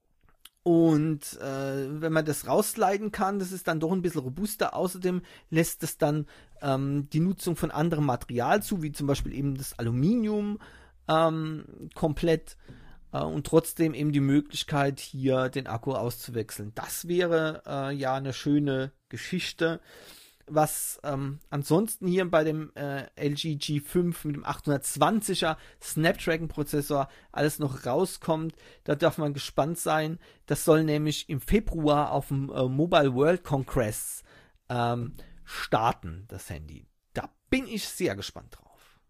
Und äh, wenn man das rausleiten kann, das ist dann doch ein bisschen robuster. Außerdem lässt es dann ähm, die Nutzung von anderem Material zu, wie zum Beispiel eben das Aluminium ähm, komplett äh, und trotzdem eben die Möglichkeit, hier den Akku auszuwechseln. Das wäre äh, ja eine schöne Geschichte. Was ähm, ansonsten hier bei dem äh, L G G fünf mit dem achthundertzwanziger Snapdragon-Prozessor alles noch rauskommt, da darf man gespannt sein. Das soll nämlich im Februar auf dem äh, Mobile World Congress ähm, starten, das Handy. Da bin ich sehr gespannt drauf.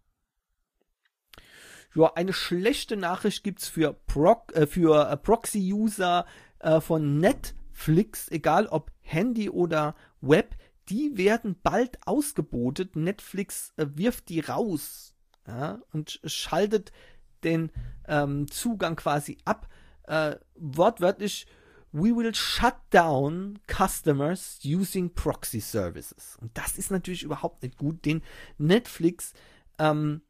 Ja, eine schlechte Nachricht gibt's für, Proc äh, für äh, Proxy-User äh, von Netflix, egal ob Handy oder Web. Die werden bald ausgebotet. Netflix äh, wirft die raus, ja, und schaltet den ähm, Zugang quasi ab. Äh, wortwörtlich, we will shut down customers using proxy services. Und das ist natürlich überhaupt nicht gut, denn Netflix ähm,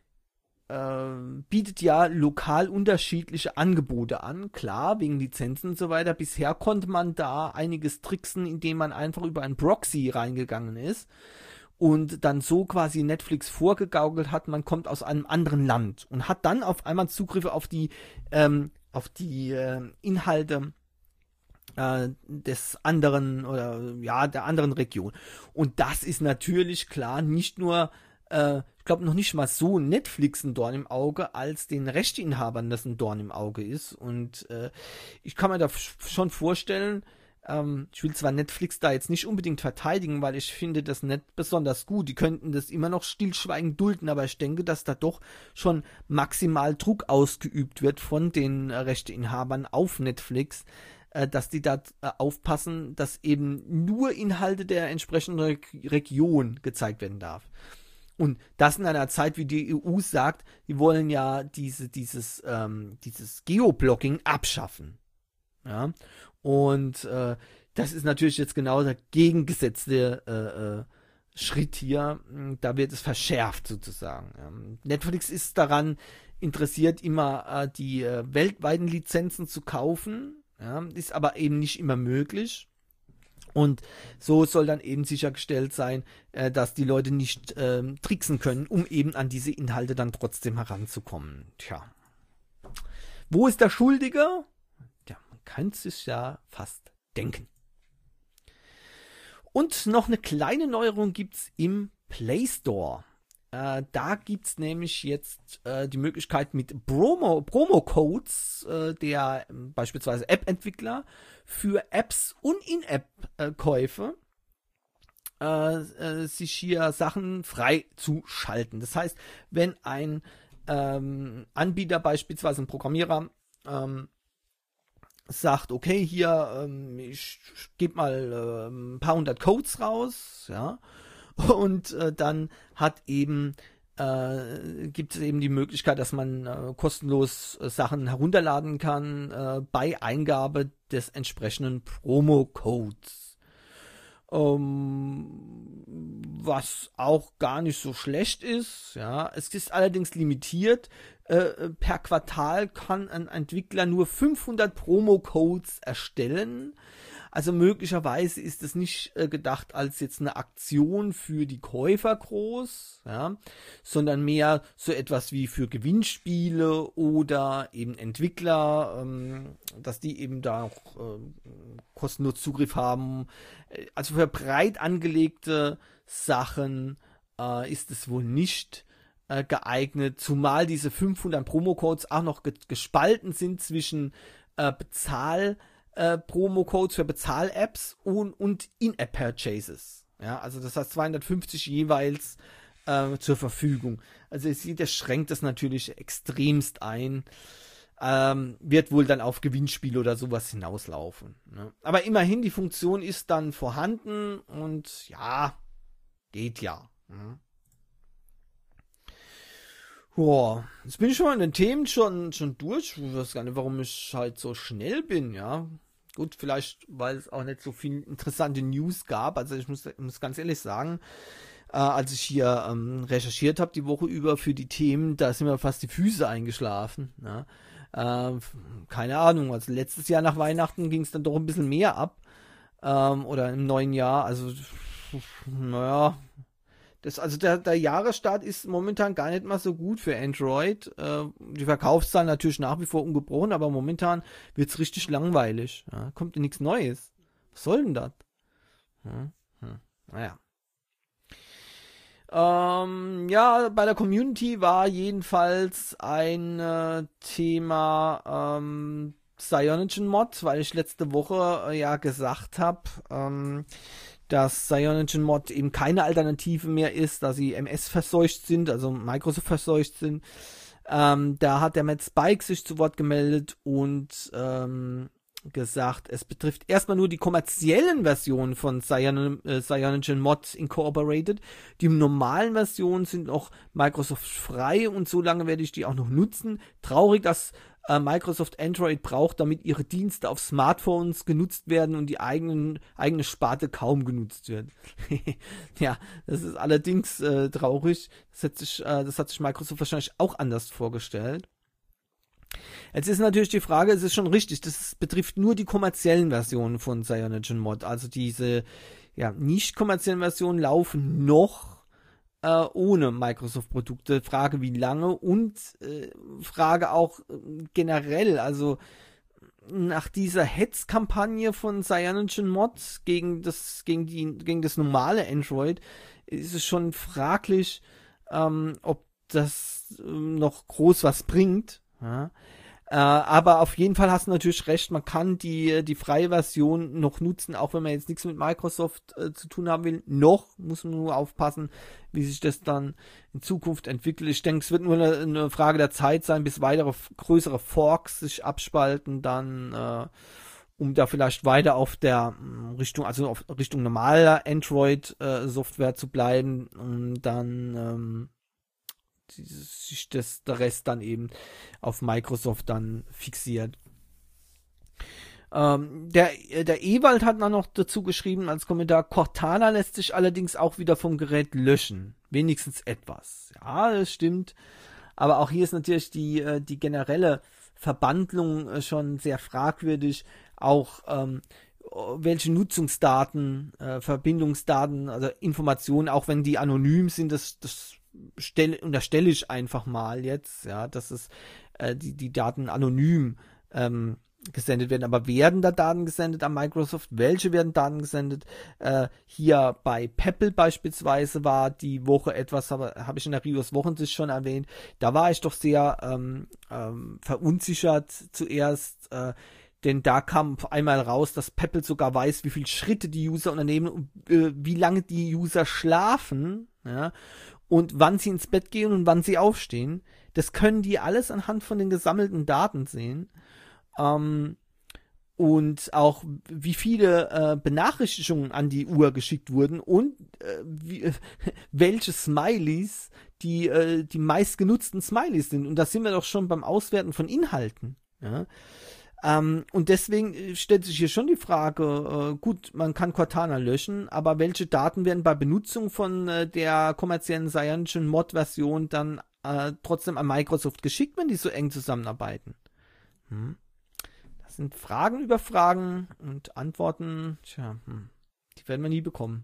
äh, bietet ja lokal unterschiedliche Angebote an, klar, wegen Lizenzen und so weiter. Bisher konnte man da einiges tricksen, indem man einfach über ein Proxy reingegangen ist und dann so quasi Netflix vorgegaukelt hat, man kommt aus einem anderen Land und hat dann auf einmal Zugriffe auf die ähm, auf die äh, Inhalte äh, des anderen oder ja der anderen Region. Und das ist natürlich klar nicht nur äh, ich glaube noch nicht mal so Netflix ein Dorn im Auge, als den Rechteinhabern das ein Dorn im Auge ist. Und äh, ich kann mir da schon vorstellen, ähm, ich will zwar Netflix da jetzt nicht unbedingt verteidigen, weil ich finde das nicht besonders gut. Die könnten das immer noch stillschweigend dulden, aber ich denke, dass da doch schon maximal Druck ausgeübt wird von den äh, Rechteinhabern auf Netflix, äh, dass die da äh, aufpassen, dass eben nur Inhalte der entsprechenden Re- Region gezeigt werden darf. Und das in einer Zeit, wie die E U sagt, die wollen ja diese, dieses, ähm, dieses Geoblocking abschaffen. Ja. Und äh, das ist natürlich jetzt genau der gegengesetzte äh, äh, Schritt hier. Da wird es verschärft sozusagen. Ja. Netflix ist daran interessiert, immer äh, die äh, weltweiten Lizenzen zu kaufen. Ja. Ist aber eben nicht immer möglich. Und so soll dann eben sichergestellt sein, äh, dass die Leute nicht ähm, tricksen können, um eben an diese Inhalte dann trotzdem heranzukommen. Tja. Wo ist der Schuldige? Ja, man kann es sich ja fast denken. Und noch eine kleine Neuerung gibt's im Play Store. Äh, da gibt's nämlich jetzt äh, die Möglichkeit mit Promo, Promo-Codes äh, der äh, beispielsweise App-Entwickler für Apps und In-App-Käufe äh, äh, sich hier Sachen frei zu schalten. Das heißt, wenn ein ähm, Anbieter, beispielsweise ein Programmierer, ähm, sagt, okay, hier, ähm, ich gebe mal äh, ein paar hundert Codes raus, ja, und äh, dann hat eben äh, gibt es eben die Möglichkeit, dass man äh, kostenlos äh, Sachen herunterladen kann äh, bei Eingabe des entsprechenden Promo-Codes. Ähm, was auch gar nicht so schlecht ist, ja. Es ist allerdings limitiert. Äh, per Quartal kann ein Entwickler nur fünfhundert Promo-Codes erstellen. Also möglicherweise ist es nicht äh, gedacht als jetzt eine Aktion für die Käufer groß, ja, sondern mehr so etwas wie für Gewinnspiele oder eben Entwickler, ähm, dass die eben da auch äh, kostenlos Zugriff haben. Also für breit angelegte Sachen äh, ist es wohl nicht äh, geeignet, zumal diese fünfhundert Promo-Codes auch noch ge- gespalten sind zwischen äh, Bezahl- Äh, Promo-Codes für Bezahl-Apps und, und In-App-Purchases. Ja, also das heißt zweihundertfünfzig jeweils äh, zur Verfügung. Also ihr seht, das schränkt das natürlich extremst ein. Ähm, wird wohl dann auf Gewinnspiele oder sowas hinauslaufen. Ne? Aber immerhin, die Funktion ist dann vorhanden und ja, geht ja. Ne? Boah, jetzt bin ich schon in den Themen schon, schon durch. Ich weiß gar nicht, warum ich halt so schnell bin, ja. Gut, vielleicht, weil es auch nicht so viel interessante News gab. Also ich muss, muss ganz ehrlich sagen, äh, als ich hier ähm, recherchiert habe die Woche über für die Themen, da sind mir fast die Füße eingeschlafen. Ja. Äh, keine Ahnung, also letztes Jahr nach Weihnachten ging es dann doch ein bisschen mehr ab. Ähm, oder im neuen Jahr, also naja. Das, also der, der Jahresstart ist momentan gar nicht mal so gut für Android. Äh, die Verkaufszahlen natürlich nach wie vor ungebrochen, aber momentan wird es richtig langweilig. Ja, kommt ja nichts Neues. Was soll denn das? Hm, hm, naja. Ähm, ja, bei der Community war jedenfalls ein äh, Thema ähm, CyanogenMod, weil ich letzte Woche äh, ja gesagt habe, ähm, dass CyanogenMod eben keine Alternative mehr ist, da sie M S verseucht sind, also Microsoft verseucht sind. Ähm, da hat der Matt Spike sich zu Wort gemeldet und ähm, gesagt, es betrifft erstmal nur die kommerziellen Versionen von Cyan- äh, CyanogenMod Incorporated. Die normalen Versionen sind noch Microsoft frei und so lange werde ich die auch noch nutzen. Traurig, dass äh, Microsoft Android braucht, damit ihre Dienste auf Smartphones genutzt werden und die eigenen, eigene Sparte kaum genutzt wird. Ja, das ist allerdings äh, traurig. Das hat, sich, äh, das hat sich Microsoft wahrscheinlich auch anders vorgestellt. Jetzt ist natürlich die Frage, es ist schon richtig, das betrifft nur die kommerziellen Versionen von CyanogenMod. Also diese ja, nicht kommerziellen Versionen laufen noch äh, ohne Microsoft-Produkte. Frage wie lange und äh, Frage auch äh, generell, also nach dieser Hetzkampagne von CyanogenMod gegen das, gegen die, gegen das normale Android ist es schon fraglich, ähm, ob das äh, noch groß was bringt. Ja. Äh, aber auf jeden Fall hast du natürlich recht, man kann die, die freie Version noch nutzen, auch wenn man jetzt nichts mit Microsoft äh, zu tun haben will. Noch muss man nur aufpassen, wie sich das dann in Zukunft entwickelt. Ich denke, es wird nur eine, eine Frage der Zeit sein, bis weitere größere Forks sich abspalten, dann äh, um da vielleicht weiter auf der Richtung, also auf Richtung normaler Android-Software äh, zu bleiben und dann ähm, sich das, der Rest dann eben auf Microsoft dann fixiert. Ähm, der, der Ewald hat dann noch dazu geschrieben als Kommentar, Cortana lässt sich allerdings auch wieder vom Gerät löschen. Wenigstens etwas. Ja, das stimmt. Aber auch hier ist natürlich die, die generelle Verbandlung schon sehr fragwürdig. Auch ähm, welche Nutzungsdaten, äh, Verbindungsdaten, also Informationen, auch wenn die anonym sind, das, das stelle, unterstelle ich einfach mal jetzt, ja, dass es äh, die, die Daten anonym ähm, gesendet werden. Aber werden da Daten gesendet an Microsoft? Welche werden Daten gesendet? Äh, hier bei Peppel beispielsweise war die Woche etwas, habe hab ich in der Rios Wochensicht schon erwähnt, da war ich doch sehr ähm, ähm, verunsichert zuerst, äh, Denn da kam auf einmal raus, dass Peppel sogar weiß, wie viele Schritte die User unternehmen und äh, wie lange die User schlafen, ja, und wann sie ins Bett gehen und wann sie aufstehen. Das können die alles anhand von den gesammelten Daten sehen. Ähm, und auch wie viele äh, Benachrichtigungen an die Uhr geschickt wurden und äh, wie, äh, welche Smileys die äh, die meistgenutzten Smileys sind. Und da sind wir doch schon beim Auswerten von Inhalten. Ja? Ähm, und deswegen stellt sich hier schon die Frage, äh, gut, man kann Cortana löschen, aber welche Daten werden bei Benutzung von äh, der kommerziellen Cyanogen Mod-Version dann äh, trotzdem an Microsoft geschickt, wenn die so eng zusammenarbeiten? Hm. Das sind Fragen über Fragen und Antworten, tja, hm, die werden wir nie bekommen.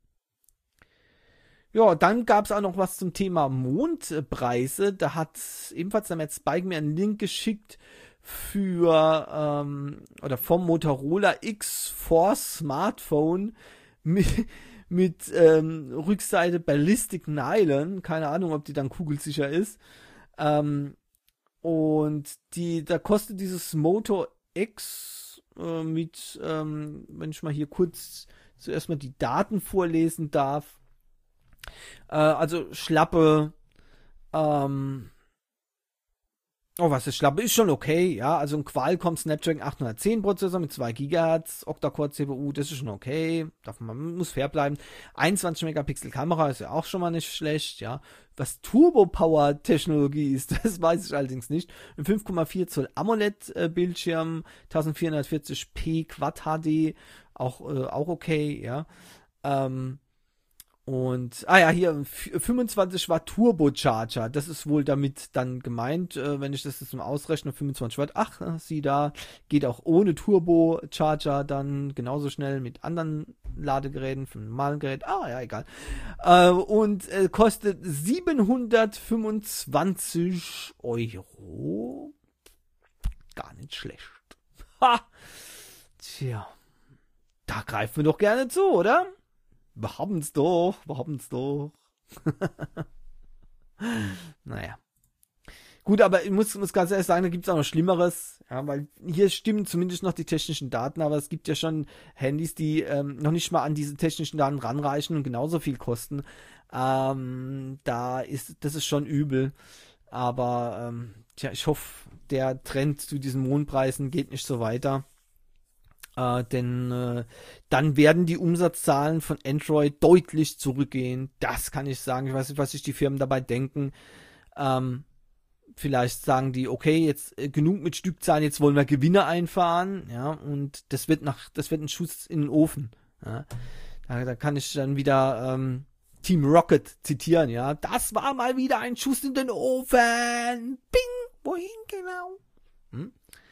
Ja, dann gab es auch noch was zum Thema Mondpreise. Da hat ebenfalls der Matt Spike mir einen Link geschickt für, ähm, oder vom Motorola X vier Smartphone mit, mit ähm, Rückseite Ballistic Nylon. Keine Ahnung, ob die dann kugelsicher ist. Ähm, und die, da kostet dieses Moto X äh, mit, ähm, wenn ich mal hier kurz zuerst mal die Daten vorlesen darf. Äh, also schlappe, ähm, oh, was ist schlappe? Ist schon okay, ja. Also ein Qualcomm Snapdragon achthundertzehn Prozessor mit zwei Gigahertz, Octa-Core C P U, das ist schon okay. Darf man, muss fair bleiben. einundzwanzig Megapixel Kamera ist ja auch schon mal nicht schlecht, ja. Was Turbo-Power-Technologie ist, das weiß ich allerdings nicht. Ein fünf Komma vier Zoll AMOLED-Bildschirm, vierzehnhundertvierzig p Quad H D, auch, äh, auch okay, ja. Ähm, Und, ah ja, hier, fünfundzwanzig Watt Turbocharger, das ist wohl damit dann gemeint, äh, wenn ich das jetzt mal ausrechne, fünfundzwanzig Watt, ach, sieh da, geht auch ohne Turbocharger dann genauso schnell mit anderen Ladegeräten, für ein normalen Gerät, ah ja, egal. Äh, und äh, kostet siebenhundertfünfundzwanzig Euro. Gar nicht schlecht. Ha! Tja, da greifen wir doch gerne zu, oder? Wir haben's doch, wir haben's doch. Naja. Gut, aber ich muss, muss ganz ehrlich sagen, da gibt's auch noch Schlimmeres. Ja, weil hier stimmen zumindest noch die technischen Daten, aber es gibt ja schon Handys, die ähm, noch nicht mal an diese technischen Daten ranreichen und genauso viel kosten. Ähm, da ist, das ist schon übel. Aber, ähm, tja, ich hoffe, der Trend zu diesen Mondpreisen geht nicht so weiter. Äh, denn äh, dann werden die Umsatzzahlen von Android deutlich zurückgehen. Das kann ich sagen. Ich weiß nicht, was sich die Firmen dabei denken. Ähm, vielleicht sagen die, okay, jetzt äh, genug mit Stückzahlen, jetzt wollen wir Gewinne einfahren. Ja, und das wird nach, das wird ein Schuss in den Ofen. Ja, da, da kann ich dann wieder ähm, Team Rocket zitieren. Ja, das war mal wieder ein Schuss in den Ofen. Bing, wohin genau? Hm?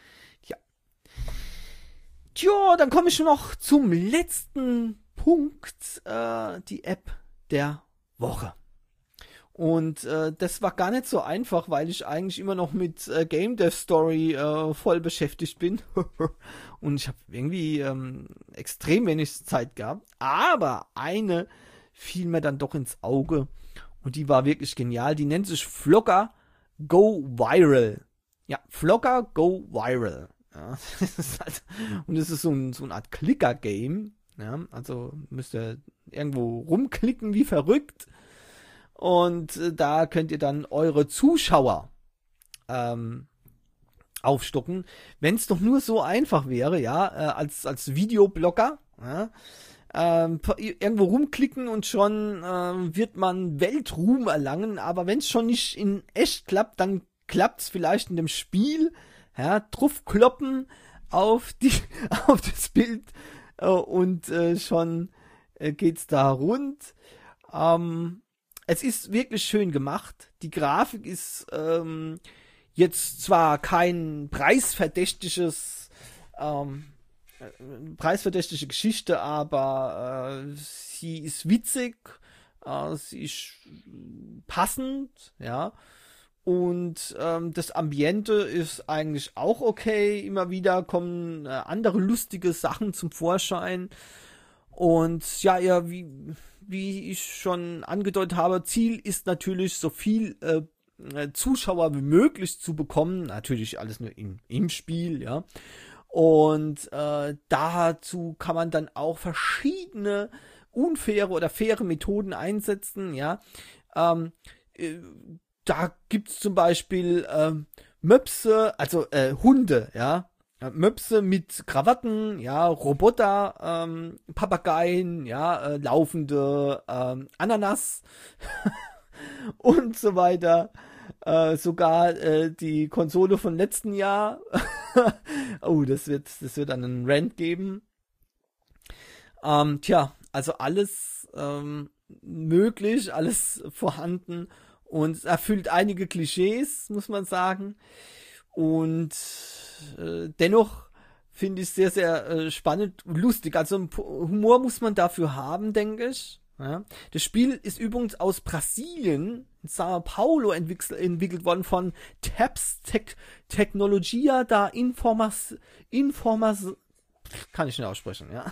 Tja, dann komme ich noch zum letzten Punkt, äh, die App der Woche. Und äh, das war gar nicht so einfach, weil ich eigentlich immer noch mit äh, Game Dev Story äh, voll beschäftigt bin. Und ich habe irgendwie ähm, extrem wenig Zeit gehabt. Aber eine fiel mir dann doch ins Auge. Und die war wirklich genial. Die nennt sich Vlogger Go Viral. Ja, Vlogger Go Viral. Ja, das ist halt, und es ist so, ein, so eine Art Clicker-Game. Ja, also müsst ihr irgendwo rumklicken wie verrückt. Und äh, da könnt ihr dann eure Zuschauer ähm, aufstocken. Wenn es doch nur so einfach wäre, ja, äh, als, als Videoblogger, ja, ähm, irgendwo rumklicken und schon äh, wird man Weltruhm erlangen. Aber wenn es schon nicht in echt klappt, dann klappt es vielleicht in dem Spiel. Ja, draufkloppen auf die, auf das Bild äh, und äh, schon äh, geht's da rund. Ähm, es ist wirklich schön gemacht. Die Grafik ist ähm, jetzt zwar kein preisverdächtiges, ähm, äh, preisverdächtige Geschichte, aber äh, sie ist witzig, äh, sie ist passend, ja. Und ähm, das Ambiente ist eigentlich auch okay. Immer wieder kommen äh, andere lustige Sachen zum Vorschein. Und ja, ja, wie, wie ich schon angedeutet habe, Ziel ist natürlich, so viel äh, Zuschauer wie möglich zu bekommen. Natürlich alles nur im, im Spiel, ja. Und äh, dazu kann man dann auch verschiedene unfaire oder faire Methoden einsetzen, ja. Ähm, äh, da gibt's zum Beispiel ähm, Möpse, also äh, Hunde, ja. Möpse mit Krawatten, ja, Roboter, ähm, Papageien, ja, äh, laufende ähm, Ananas und so weiter. Äh, sogar äh, die Konsole von letzten Jahr. Oh, das wird, das wird einen Rant geben. Ähm, tja, also alles ähm, möglich, alles vorhanden und es erfüllt einige Klischees, muss man sagen. Und äh, dennoch finde ich es sehr, sehr äh, spannend und lustig. Also Humor muss man dafür haben, denke ich. Ja. Das Spiel ist übrigens aus Brasilien, in Sao Paulo, entwickelt, entwickelt worden von Taps Tech, Tecnologia da Informas, Informas, kann ich nicht aussprechen, ja.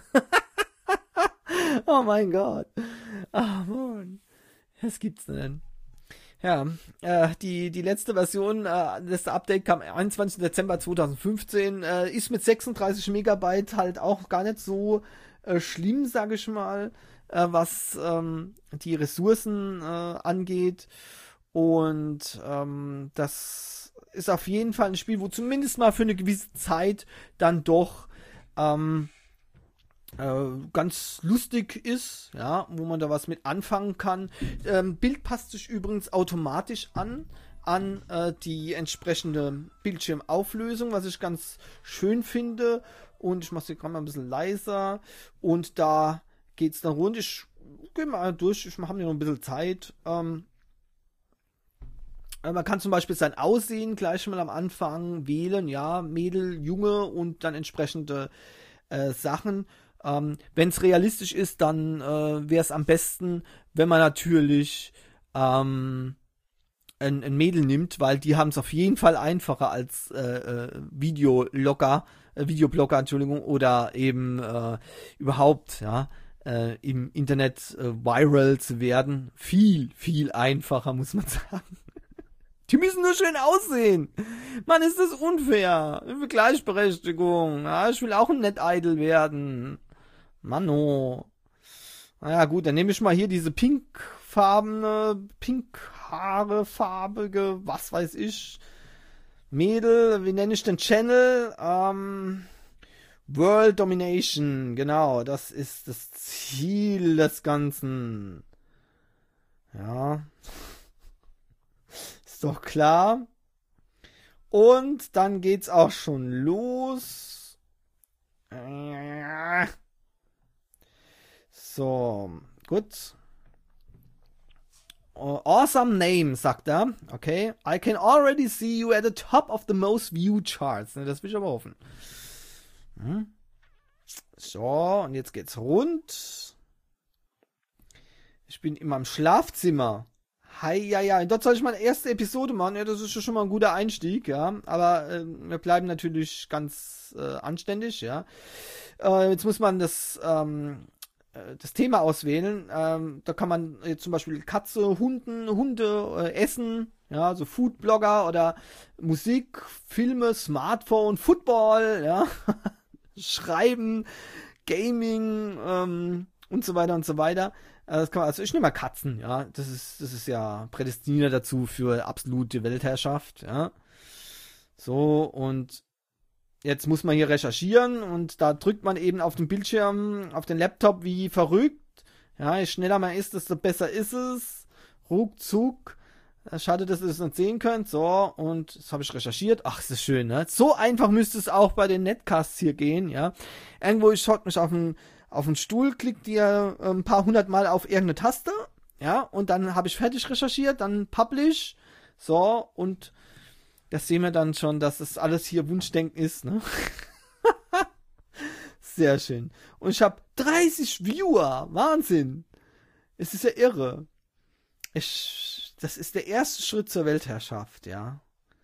Oh mein Gott. Ah, oh Mann. Was gibt's denn? Ja, äh, die, die letzte Version, äh, das Update kam einundzwanzigsten Dezember zweitausendfünfzehn, äh, ist mit sechsunddreißig Megabyte halt auch gar nicht so äh, schlimm, sage ich mal, äh, was ähm, die Ressourcen äh, angeht. Und ähm, das ist auf jeden Fall ein Spiel, wo zumindest mal für eine gewisse Zeit dann doch ähm, äh, ganz lustig ist, ja, wo man da was mit anfangen kann. Ähm, Bild passt sich übrigens automatisch an an äh, die entsprechende Bildschirmauflösung, was ich ganz schön finde. Und ich mache sie gerade mal ein bisschen leiser. Und da geht's dann rund. Ich gehe mal durch. Ich habe mir noch ein bisschen Zeit. Ähm, man kann zum Beispiel sein Aussehen gleich mal am Anfang wählen, ja, Mädel, Junge und dann entsprechende äh, Sachen. Ähm, wenn es realistisch ist, dann äh, wäre es am besten, wenn man natürlich ähm, ein, ein Mädel nimmt, weil die haben es auf jeden Fall einfacher als äh, äh, Videologger, äh, Videoblogger, Entschuldigung, oder eben äh, überhaupt, ja, äh, im Internet äh, viral zu werden. Viel, viel einfacher, muss man sagen. Die müssen nur schön aussehen. Mann, ist das unfair. Ich will Gleichberechtigung. Ja, ich will auch ein Net-Idol werden. Mano. Naja, gut, dann nehme ich mal hier diese pinkfarbene, pinkhaarefarbige, was weiß ich, Mädel, wie nenne ich den Channel? Ähm, World Domination, genau, das ist das Ziel des Ganzen. Ja. Ist doch klar. Und dann geht's auch schon los. So, gut. Uh, awesome name, sagt er. Okay. I can already see you at the top of the most viewed charts. Das will ich aber hoffen. Hm. So, und jetzt geht's rund. Ich bin in meinem Schlafzimmer. Hi, ja, ja. Dort soll ich meine erste Episode machen. Ja, das ist schon mal ein guter Einstieg, ja. Aber äh, wir bleiben natürlich ganz äh, anständig, ja. Äh, jetzt muss man das, ähm, das Thema auswählen. Ähm, da kann man jetzt zum Beispiel Katze, Hunden, Hunde, äh, Essen, ja, so Foodblogger oder Musik, Filme, Smartphone, Football, ja, Schreiben, Gaming ähm, und so weiter und so weiter. Äh, das kann man, also ich nehme mal Katzen, ja, das ist, das ist ja prädestiniert dazu für absolute Weltherrschaft, ja. So, und jetzt muss man hier recherchieren und da drückt man eben auf den Bildschirm, auf den Laptop wie verrückt. Ja, je schneller man ist, desto besser ist es. Ruckzuck. Schade, dass ihr das nicht sehen könnt. So, und das habe ich recherchiert. Ach, ist das schön, ne? So einfach müsste es auch bei den Netcasts hier gehen, ja. Irgendwo, ich schaut mich auf den, auf den Stuhl, klickt ihr ein paar hundert Mal auf irgendeine Taste, ja, und dann habe ich fertig recherchiert, dann Publish. So, und das sehen wir dann schon, dass das alles hier Wunschdenken ist, ne? Sehr schön. Und ich habe dreißig Viewer. Wahnsinn. Es ist ja irre. Ich, das ist der erste Schritt zur Weltherrschaft, ja.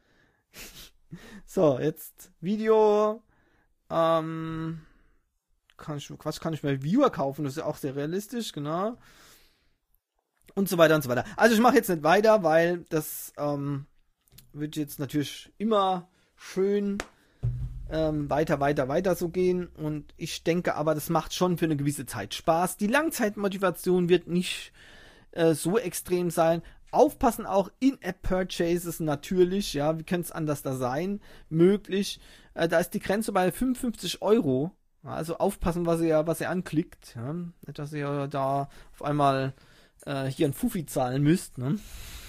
So, jetzt Video. Ähm, kann ich, was kann ich mir Viewer kaufen? Das ist ja auch sehr realistisch, genau. Und so weiter und so weiter. Also ich mache jetzt nicht weiter, weil das, ähm, wird jetzt natürlich immer schön ähm, weiter, weiter, weiter so gehen. Und ich denke aber, das macht schon für eine gewisse Zeit Spaß. Die Langzeitmotivation wird nicht äh, so extrem sein. Aufpassen auch In-App-Purchases natürlich, ja, wie könnte es anders da sein, möglich. Äh, da ist die Grenze bei fünfundfünfzig Euro. Also aufpassen, was ihr, was ihr anklickt. Ja? Nicht, dass ihr da auf einmal äh, hier ein Fuffi zahlen müsst. Ne?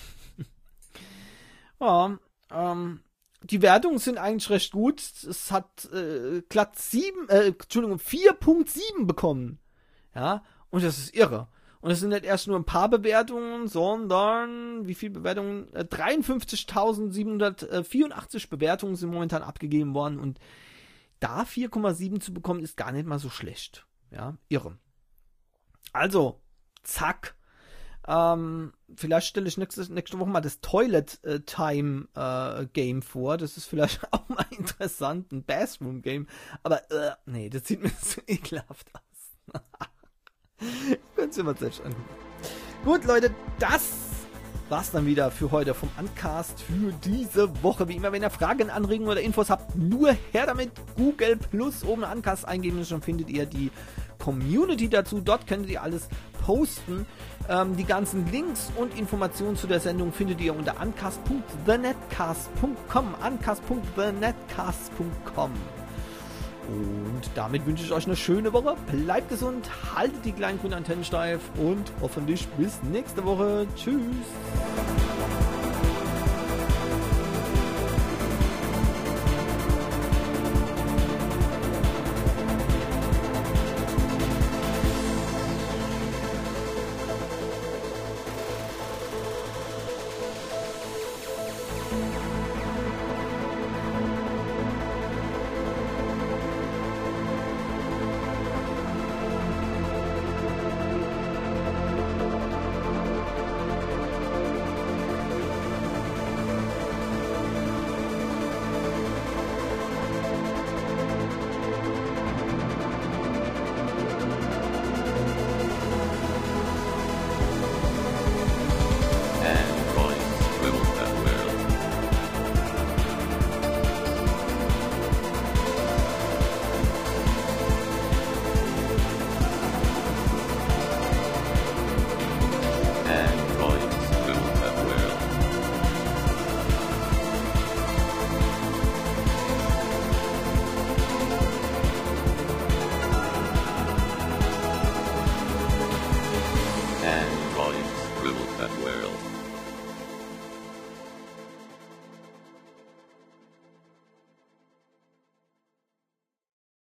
Ja, ähm, die Wertungen sind eigentlich recht gut. Es hat äh, glatt sieben, äh, Entschuldigung, vier Komma sieben bekommen. Ja, und das ist irre. Und es sind nicht erst nur ein paar Bewertungen, sondern, wie viele Bewertungen? dreiundfünfzigtausendsiebenhundertvierundachtzig Bewertungen sind momentan abgegeben worden. Und da vier Komma sieben zu bekommen, ist gar nicht mal so schlecht. Ja, irre. Also, zack. Ähm, vielleicht stelle ich nächste, nächste Woche mal das Toilet äh, Time äh, Game vor. Das ist vielleicht auch mal interessant. Ein Bathroom Game. Aber, äh, nee, das sieht mir so ekelhaft aus. Könnt ihr mal selbst angucken. Gut, Leute, das war's dann wieder für heute vom Uncast für diese Woche. Wie immer, wenn ihr Fragen, Anregungen oder Infos habt, nur her damit. Google Plus oben Uncast eingeben, schon findet ihr die Community dazu. Dort könnt ihr alles posten. Ähm, die ganzen Links und Informationen zu der Sendung findet ihr unter uncast punkt the netcast punkt com. uncast punkt the netcast punkt com. Und damit wünsche ich euch eine schöne Woche. Bleibt gesund, haltet die kleinen grünen Antennen steif und hoffentlich bis nächste Woche. Tschüss. Rule that world.